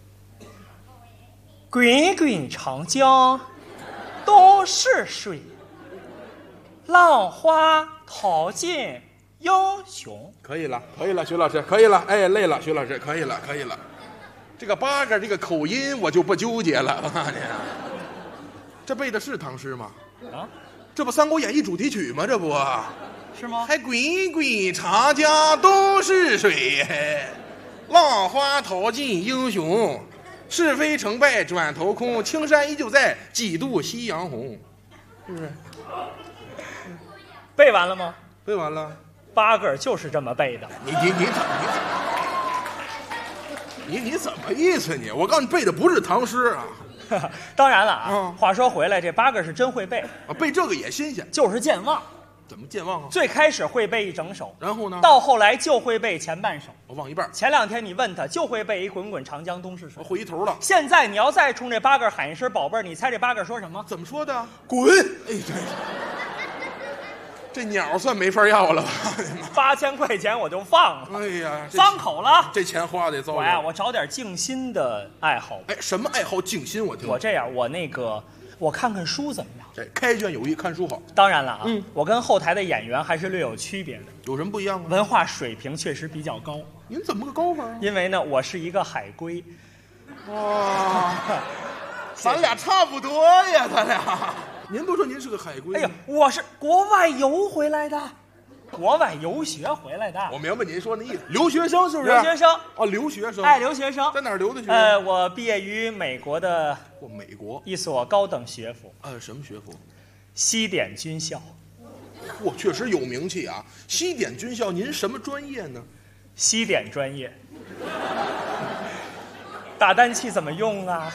滚滚长江东逝水，浪花淘尽英雄。 可以了，徐老师，可以了。哎，累了，徐老师，可以了。这个八哥这个口音我就不纠结了，我告诉你。这背的是唐诗吗？ 啊， 这不《三国演义》主题曲吗？这不是吗？ 还滚滚长江东逝水，浪花淘尽英雄，是非成败转头空，青山依旧在，几度夕阳红，是不是？ 背完了吗？ 背完了。 八哥就是这么背的。 你怎么意思你？我告诉你，背的不是唐诗啊。 当然了啊，话说回来，这八哥是真会背啊，背这个也新鲜， 就是健忘。 怎么健忘啊？ 最开始会背一整首， 然后呢？ 到后来就会背前半首。 我忘一半。 前2天你问他，就会背一滚滚长江东逝水。 我会一头了。 现在你要再冲这八哥喊一声宝贝儿，你猜这八哥说什么？ 怎么说的？滚！哎，这鸟算没法要了吧 ？8000块钱我就放了。 哎呀， 张口了， 这钱花得糟。 我找点静心的爱好。 哎，什么爱好静心？我听。 我这样，我看看书怎么样？ 哎，开卷有益，看书好。 当然了啊，我跟后台的演员还是略有区别的。 有什么不一样啊？ 文化水平确实比较高。 您怎么个高法？ 因为呢，我是一个海归。 哇，咱俩差不多呀，咱俩。您不说您是个海归？ 哎呀，我是国外游回来的，国外游学回来的。 我明白您说那意思，留学生是不是？ 留学生哦，留学生。 哎，留学生在哪儿留的学？ 我毕业于美国的。 美国一所高等学府。 什么学府？ 西点军校。 嚯，确实有名气啊！西点军校，您什么专业呢？ 西点专业。打蛋器怎么用啊？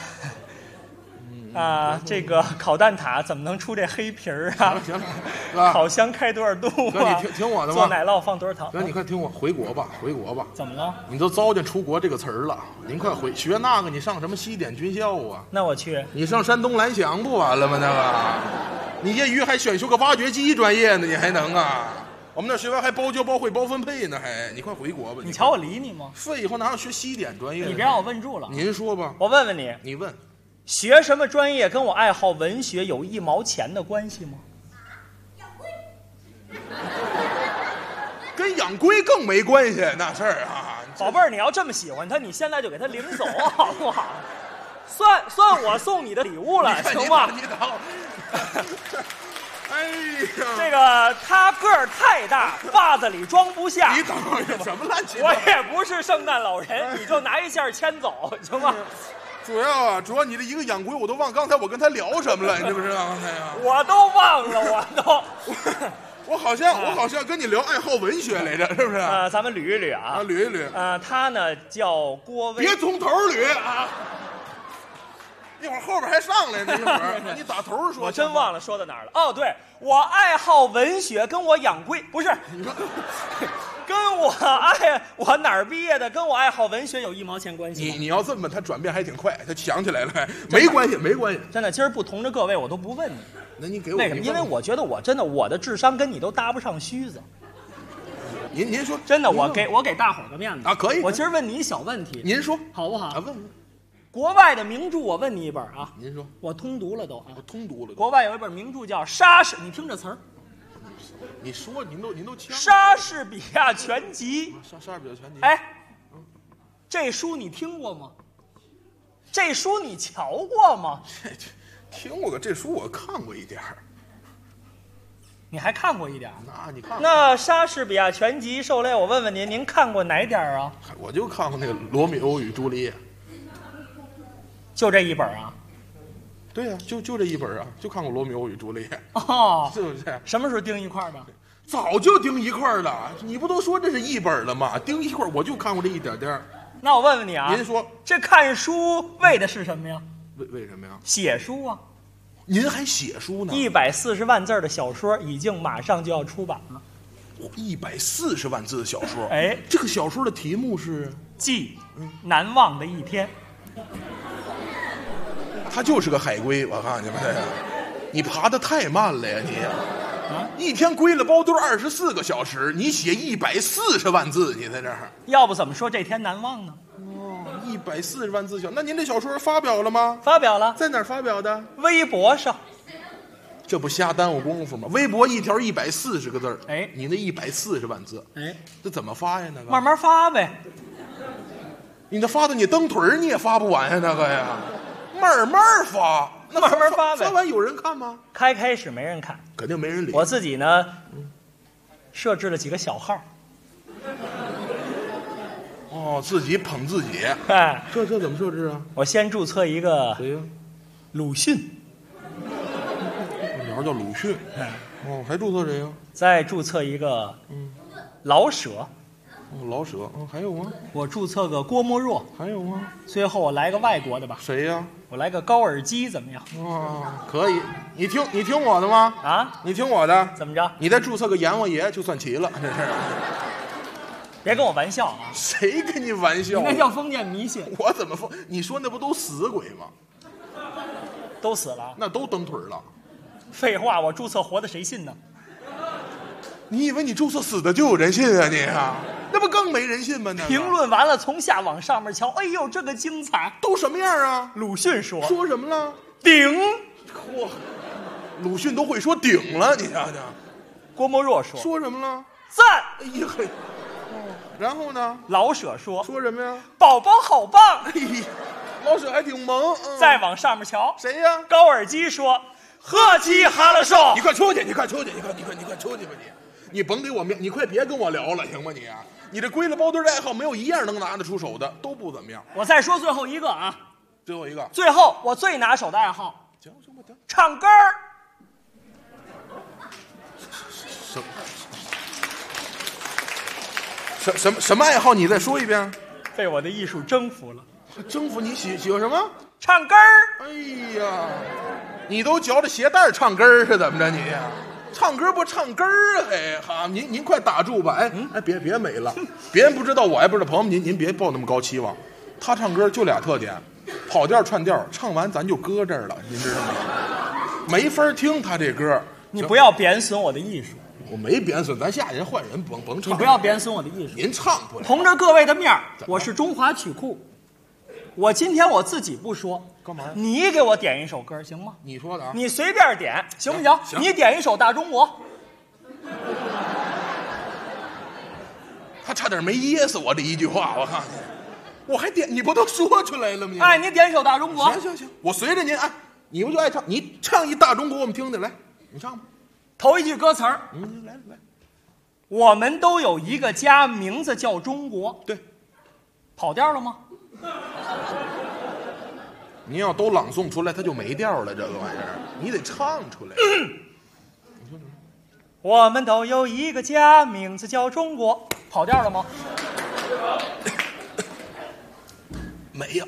这个烤蛋挞怎么能出这黑皮儿啊？ 行了， 烤箱开多少度啊？你听我的吧。 做奶酪放多少糖？ 行，你快听我，回国吧。 怎么了？ 你都糟践出国这个词儿了，您快回学那个。你上什么西点军校啊？ 那我去。 你上山东蓝翔不完了吗？那个，你业余还选修个挖掘机专业呢，你还能啊？我们那学完还包教包会包分配呢，还你快回国吧！ 你瞧我理你吗？ 废话，哪有学西点专业？ 你别让我问住了。 您说吧。 我问问你。 你问。 学什么专业跟我爱好文学有1毛钱的关系吗？ 跟养龟更没关系那事儿啊！ 宝贝儿，你要这么喜欢他，你现在就给他领走，好不好？ 算我送你的礼物了，行吗？ 你等，哎呀， 这个他个儿太大，袜子里装不下。 你等会儿什么乱七八我糟？ 也不是圣诞老人，你就拿一下牵走，行吗？ 主要你这一个养龟，我都忘刚才我跟他聊什么了，你知不知道？刚才呀， 我都忘了， 我好像跟你聊爱好文学来着，是不是？ 咱们捋一捋啊， 捋一捋。 他呢叫郭威， 别从头捋啊！一会儿后边还上来呢，一会儿你打头说。 我真忘了说到哪儿了。哦，对，我爱好文学，跟我养龟不是，跟我哪儿毕业的，跟我爱好文学有1毛钱关系吗？ 你要这么，他转变还挺快，他想起来了，没关系，没关系。 真的，今儿不同着各位，我都不问你。 那你给我为什么？因为我觉得我的智商跟你都搭不上须子。 您说真的，我给大伙儿个面子啊，可以。 我今儿问你一小问题， 您说好不好？ 啊，问。 国外的名著，我问你一本啊。 您说。 我通读了都啊。 我通读了。 国外有一本名著叫《莎士》，你听这词儿。 你说，您都呛。 莎士比亚全集。 莎士比亚全集。 哎，这书你听过吗？这书你瞧过吗？ 听过这书我看过一点儿。 你还看过一点？ 那你看那莎士比亚全集，受累我问问您看过哪点啊？ 我就看过那个《罗密欧与朱丽叶》， 就这一本啊？ 对呀，就这一本啊，就看过《罗密欧与朱丽叶》。 哦， 是不是？ 什么时候订一块的？ 早就订一块了。你不都说这是一本了吗？订一块我就看过这一点点。 那我问问你啊， 您说这看书为的是什么呀？ 为什么呀？ 写书啊。 您还写书呢 ？140万字的小说已经马上就要出版了。 140万字的小说， 哎， 这个小说的题目是《 记难忘的一天》。 他就是个海龟，我告诉你们，你爬得太慢了呀你！一天归了包堆24个小时，你写140万字，你在这儿， 要不怎么说这天难忘呢 ？140万字那您这小说发表了吗？ 发表了。 在哪儿发表的？ 微博上。 这不瞎耽误功夫吗？微博一条140个字， 哎， 你那140万字， 哎， 这怎么发呀？那个慢慢发呗。 你那发的你蹬腿你也发不完呀，那个呀，慢慢发。 那慢慢发呗。 发完有人看吗？ 开始没人看， 肯定没人理。 我自己呢，设置了几个小号。 哦，自己捧自己。 哎， 这怎么设置啊？ 我先注册一个谁呀？ 鲁迅。 鸟叫鲁迅。哦，还注册谁呀？ 再注册一个老舍。 老舍。还有吗？ 我注册个郭沫若。 还有吗？ 最后我来个外国的吧。 谁呀？ 我来个高尔基，怎么样？ 可以。你听我的吗？ 啊， 你听我的。 怎么着？ 你再注册个阎王爷就算齐了，这是。 别跟我玩笑啊！ 谁跟你玩笑？ 你那叫封建迷信。 我怎么封？你说那不都死鬼吗？ 都死了？ 那都蹬腿了。 废话，我注册活的谁信呢？ 你以为你注册死的就有人信啊你啊？那不更没人信吗？那评论完了，从下往上面瞧，哎呦，这个精彩！ 都什么样啊？ 鲁迅说什么了？ 顶！ 嚯，鲁迅都会说顶了，你瞧瞧。 郭沫若说什么了？ 赞！ 哎呀嘿。然后呢？ 老舍说什么呀？ 宝宝好棒！ 老舍还挺萌。 再往上面瞧， 谁呀？ 高尔基说赫基哈勒少。 你快出去！你快出去吧你甭给我面，你快别跟我聊了，行吗你？你这归了包堆的爱好没有一样能拿得出手的，都不怎么样。 我再说最后一个啊， 最后我最拿手的爱好，唱歌儿。 什么爱好？你再说一遍。 被我的艺术征服了。 征服你喜欢什么？ 唱歌儿。 哎呀，你都嚼着鞋带唱歌儿是怎么着你？唱歌不唱歌儿啊？哎，好，您快打住吧！哎，别美了，别人不知道，我还不知道。朋友们，您别抱那么高期望。他唱歌就俩特点，跑调串调，唱完咱就搁这儿了，您知道吗？没法听他这歌。 你不要贬损我的艺术。 我没贬损，咱下人换人甭唱。 你不要贬损我的艺术。 您唱不了。 同着各位的面，我是中华曲库。我今天我自己不说， 干嘛？ 你给我点一首歌行吗？ 你说的啊？ 你随便点，行不行？你点一首《大中国》。 他差点没噎死我这一句话，我看我还点，你不都说出来了吗？ 哎，你点首《大中国》。 行，我随着您。哎，你不就爱唱？你唱一《大中国》，我们听听。来，你唱吧。 头一句歌词儿。 来。 我们都有一个家，名字叫中国。 对。 跑调了吗？ 您要都朗诵出来，它就没调了。这个玩意儿，你得唱出来。 我们都有一个家，名字叫中国。跑调了吗？ 没有。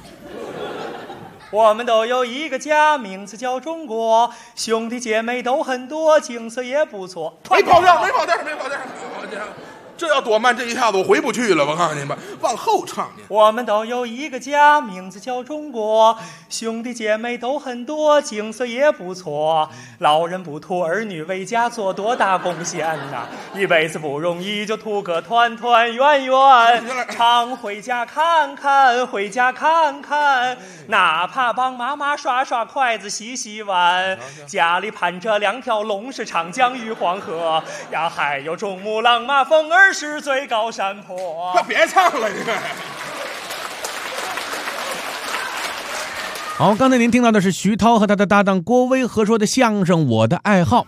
我们都有一个家，名字叫中国，兄弟姐妹都很多，景色也不错。 没跑调。这要多慢，这一下子我回不去了。我告诉你们，往后唱去。 我们都有一个家，名字叫中国，兄弟姐妹都很多，景色也不错。老人不图儿女为家做多大贡献呐，一辈子不容易，就图个团团圆圆。常回家看看，回家看看，哪怕帮妈妈刷刷筷子、洗洗碗。家里盘着2条龙，是长江与黄河呀，还有珠穆朗玛峰儿。是最高山坡。 快别唱了，你看。 好，刚才您听到的是徐涛和他的搭档郭威合说的相声《我的爱好》。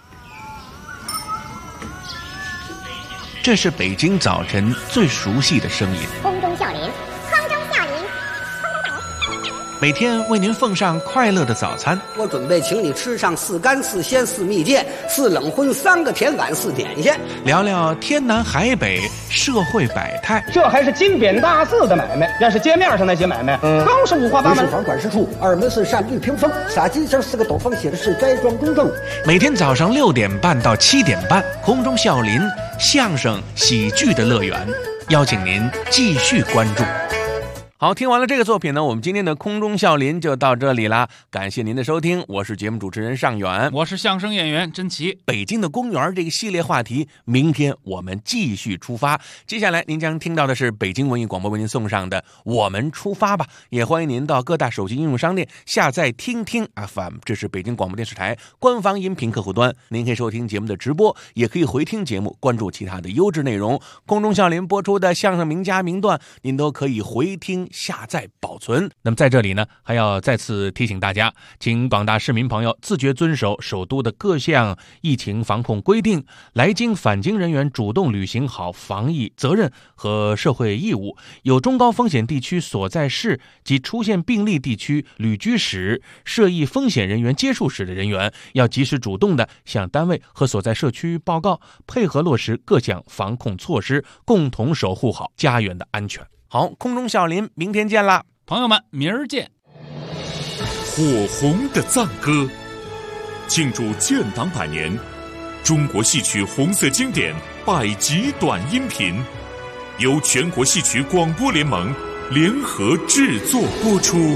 这是北京早晨最熟悉的声音。 空中笑林，空中笑林。 每天为您奉上快乐的早餐。 我准备请你吃上4干4鲜4蜜饯4冷荤3个甜碗4点心， 聊聊天南海北社会百态。 这还是金匾大字的买卖，要是街面上那些买卖，更是五花八门。 房管事处2门是单绿屏风，洒金星4个斗方，写的是斋庄公正。 每天早上6点半到7点半，空中笑林相声喜剧的乐园，邀请您继续关注。好，听完了这个作品呢，我们今天的空中笑林就到这里啦。感谢您的收听，我是节目主持人尚远， 我是相声演员甄奇。 北京的公园这个系列话题，明天我们继续出发。接下来您将听到的是北京文艺广播为您送上的《我们出发吧》，也欢迎您到各大手机应用商店下载听听 FM， 这是北京广播电视台官方音频客户端。您可以收听节目的直播，也可以回听节目，关注其他的优质内容。空中笑林播出的相声名家名段，您都可以回听下载保存。那么在这里呢，还要再次提醒大家，请广大市民朋友自觉遵守首都的各项疫情防控规定，来京返京人员主动履行好防疫责任和社会义务。有中高风险地区所在市及出现病例地区旅居史、涉疫风险人员接触史的人员，要及时主动的向单位和所在社区报告，配合落实各项防控措施，共同守护好家园的安全。好，空中笑林，明天见啦， 朋友们，明儿见。 火红的赞歌，庆祝建党100年，中国戏曲红色经典100集短音频，由全国戏曲广播联盟联合制作播出。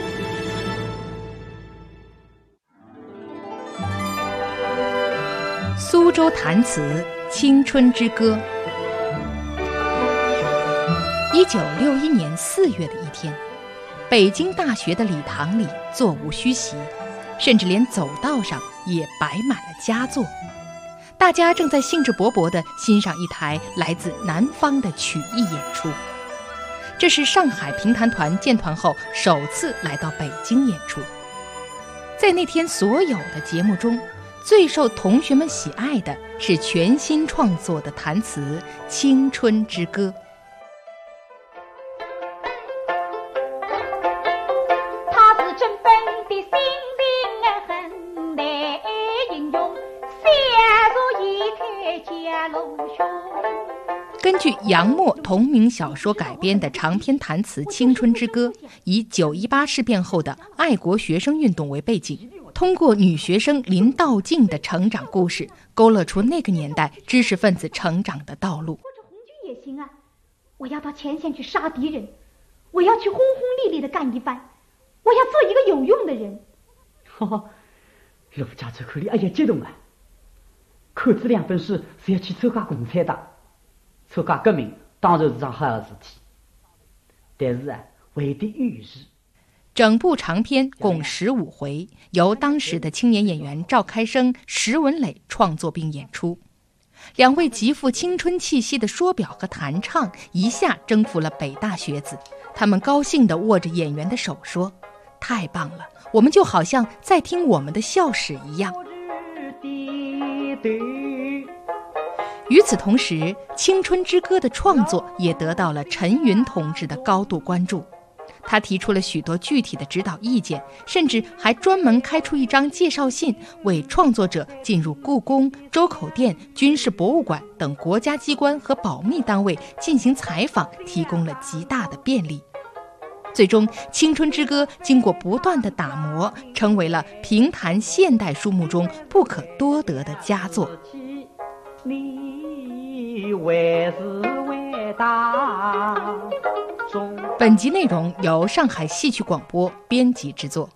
苏州弹词《青春之歌》。1961年4月的一天，北京大学的礼堂里座无虚席，甚至连走道上也摆满了佳作。大家正在兴致勃勃地欣赏一台来自南方的曲艺演出。这是上海评弹团建团后首次来到北京演出。在那天所有的节目中，最受同学们喜爱的是全新创作的弹词《青春之歌》。根据杨沫同名小说改编的长篇弹词《青春之歌》，以9·18事变后的爱国学生运动为背景，通过女学生林道静的成长故事，勾勒出那个年代知识分子成长的道路。 或者红军也行啊，我要到前线去杀敌人，我要去轰轰烈烈的干一番，我要做一个有用的人。 陆家嘴口里也激动啊！口子2本是要去参加共产党。参加革命当然是桩好事体，但是为的预日。 整部长篇共15回，由当时的青年演员赵开生、石文磊创作并演出。2位极富青春气息的说表和弹唱，一下征服了北大学子， 他们高兴地握着演员的手说：“太棒了，我们就好像在听我们的校史一样。”与此同时，《青春之歌》的创作也得到了陈云同志的高度关注。他提出了许多具体的指导意见，甚至还专门开出一张介绍信，为创作者进入故宫、周口店、军事博物馆等国家机关和保密单位进行采访提供了极大的便利。最终，《青春之歌》经过不断的打磨，成为了评坛现代书目中不可多得的佳作。 你为是伟大。 本集内容由上海戏曲广播编辑制作。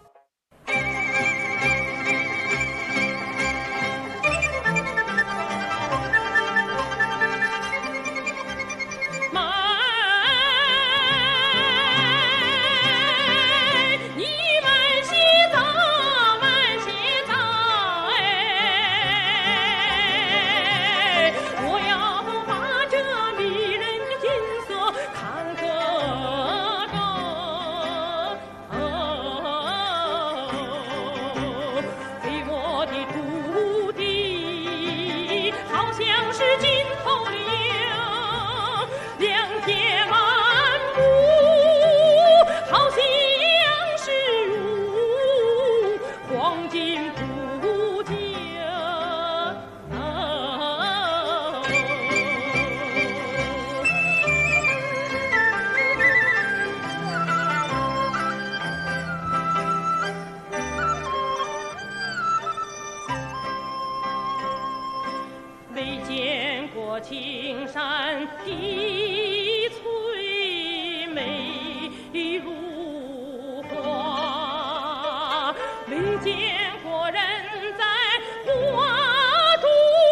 没见过青山碧翠美如画，没见过人在花中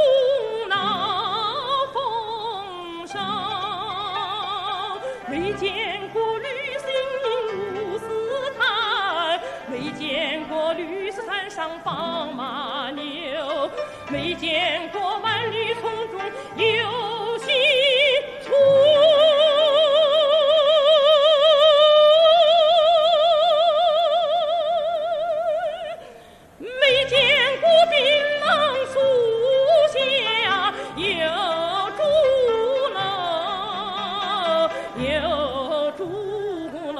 闹风声，没见过绿星映入斯坦，没见过绿斯坦上放马牛，没见过万绿丛中有新春，没见过槟榔树下有竹楼，有竹楼。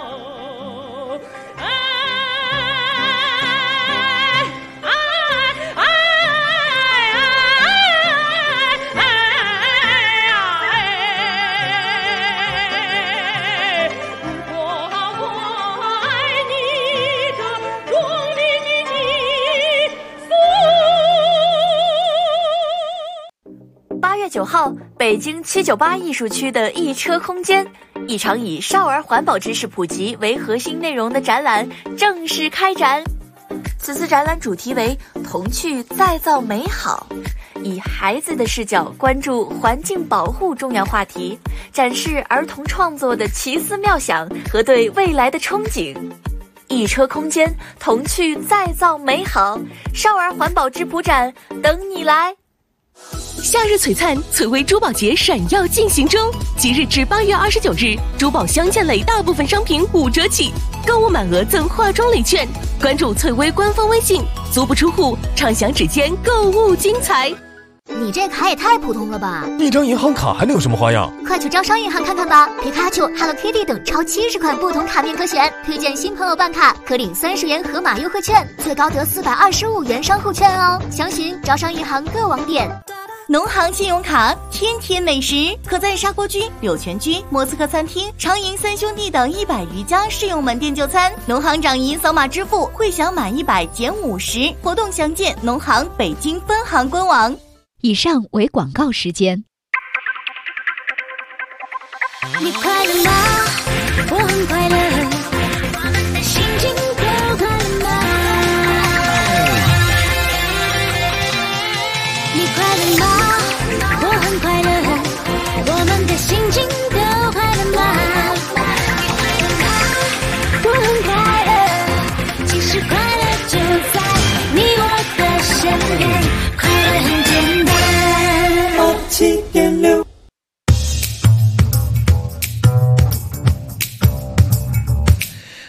8月9号，北京798艺术区的一车空间，一场以少儿环保知识普及为核心内容的展览正式开展。此次展览主题为童趣再造美好，以孩子的视角关注环境保护重要话题，展示儿童创作的奇思妙想和对未来的憧憬。一车空间，童趣再造美好，少儿环保质朴展等你来。 夏日璀璨翠微珠宝节闪耀进行中，即日至8月29日，珠宝镶嵌类大部分商品5折起，购物满额赠化妆礼券。关注翠微官方微信，足不出户，畅享指尖购物精彩。 你这卡也太普通了吧！ 一张银行卡还能有什么花样？ 快去招商银行看看吧！皮卡丘、Hello Kitty 等超70款不同卡面可选，推荐新朋友办卡可领30元盒马优惠券，最高得425元商户券哦！详询招商银行各网点。 农行信用卡，天天美食，可在砂锅居、柳泉居、莫斯科餐厅、长营三兄弟等100余家适用门店就餐。农行掌银扫码支付，会享满100减50，活动详见农行北京分行官网。 以上为广告时间。 你快乐吗？我很快乐，我们的心情都快乐吗？你快乐吗？我很快乐，我们的心情都快乐吗？我很快乐，其实快乐就在你我的身边，快乐很简单。7.6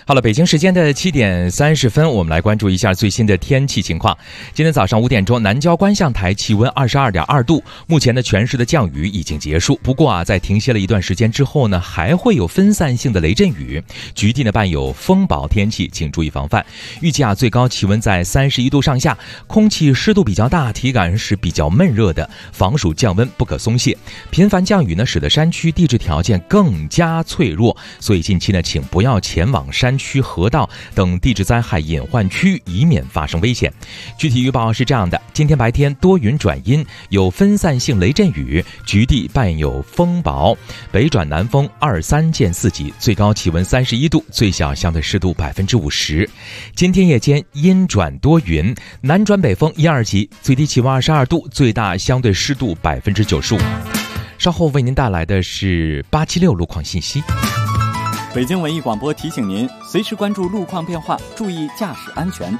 好了，北京时间的7点30分，我们来关注一下最新的天气情况。今天早上5点钟，南郊观象台气温22.2度，目前呢全市的降雨已经结束。不过在停歇了一段时间之后呢，还会有分散性的雷阵雨，局地呢伴有风雹天气，请注意防范。预计最高气温在31度上下，空气湿度比较大，体感是比较闷热的，防暑降温不可松懈。频繁降雨呢，使得山区地质条件更加脆弱，所以近期呢，请不要前往山区河道等地质灾害隐患区，以免发生危险。具体预报是这样的：今天白天多云转阴，有分散性雷阵雨，局地伴有风雹，北转南风2、3见4级，最高气温31度，最小相对湿度50%。今天夜间阴转多云，南转北风1、2级，最低气温22度，最大相对湿度95%。稍后为您带来的是876路况信息。 北京文艺广播提醒您，随时关注路况变化，注意驾驶安全。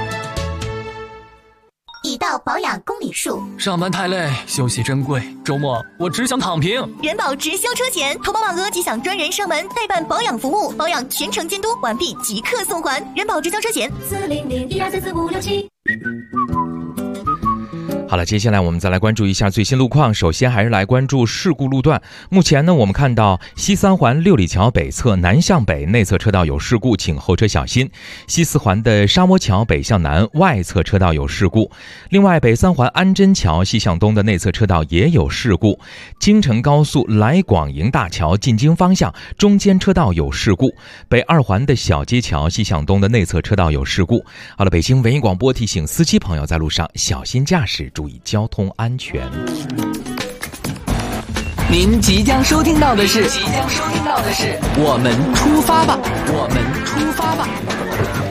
已到保养公里数， 上班太累，休息珍贵，周末我只想躺平。 人保直销车险，投保满额即享专人上门代办保养服务，保养全程监督，完毕即刻送还。人保直销车险40012344567。 好了，接下来我们再来关注一下最新路况。首先还是来关注事故路段。目前呢，我们看到西三环六里桥北侧南向北内侧车道有事故，请后车小心。西四环的沙窝桥北向南外侧车道有事故。另外，北三环安贞桥西向东的内侧车道也有事故。京承高速来广营大桥进京方向中间车道有事故。北二环的小街桥西向东的内侧车道有事故。好了，北京文艺广播提醒司机朋友在路上小心驾驶，注意交通安全。 您即将收听到的是我们出发吧，我们出发吧。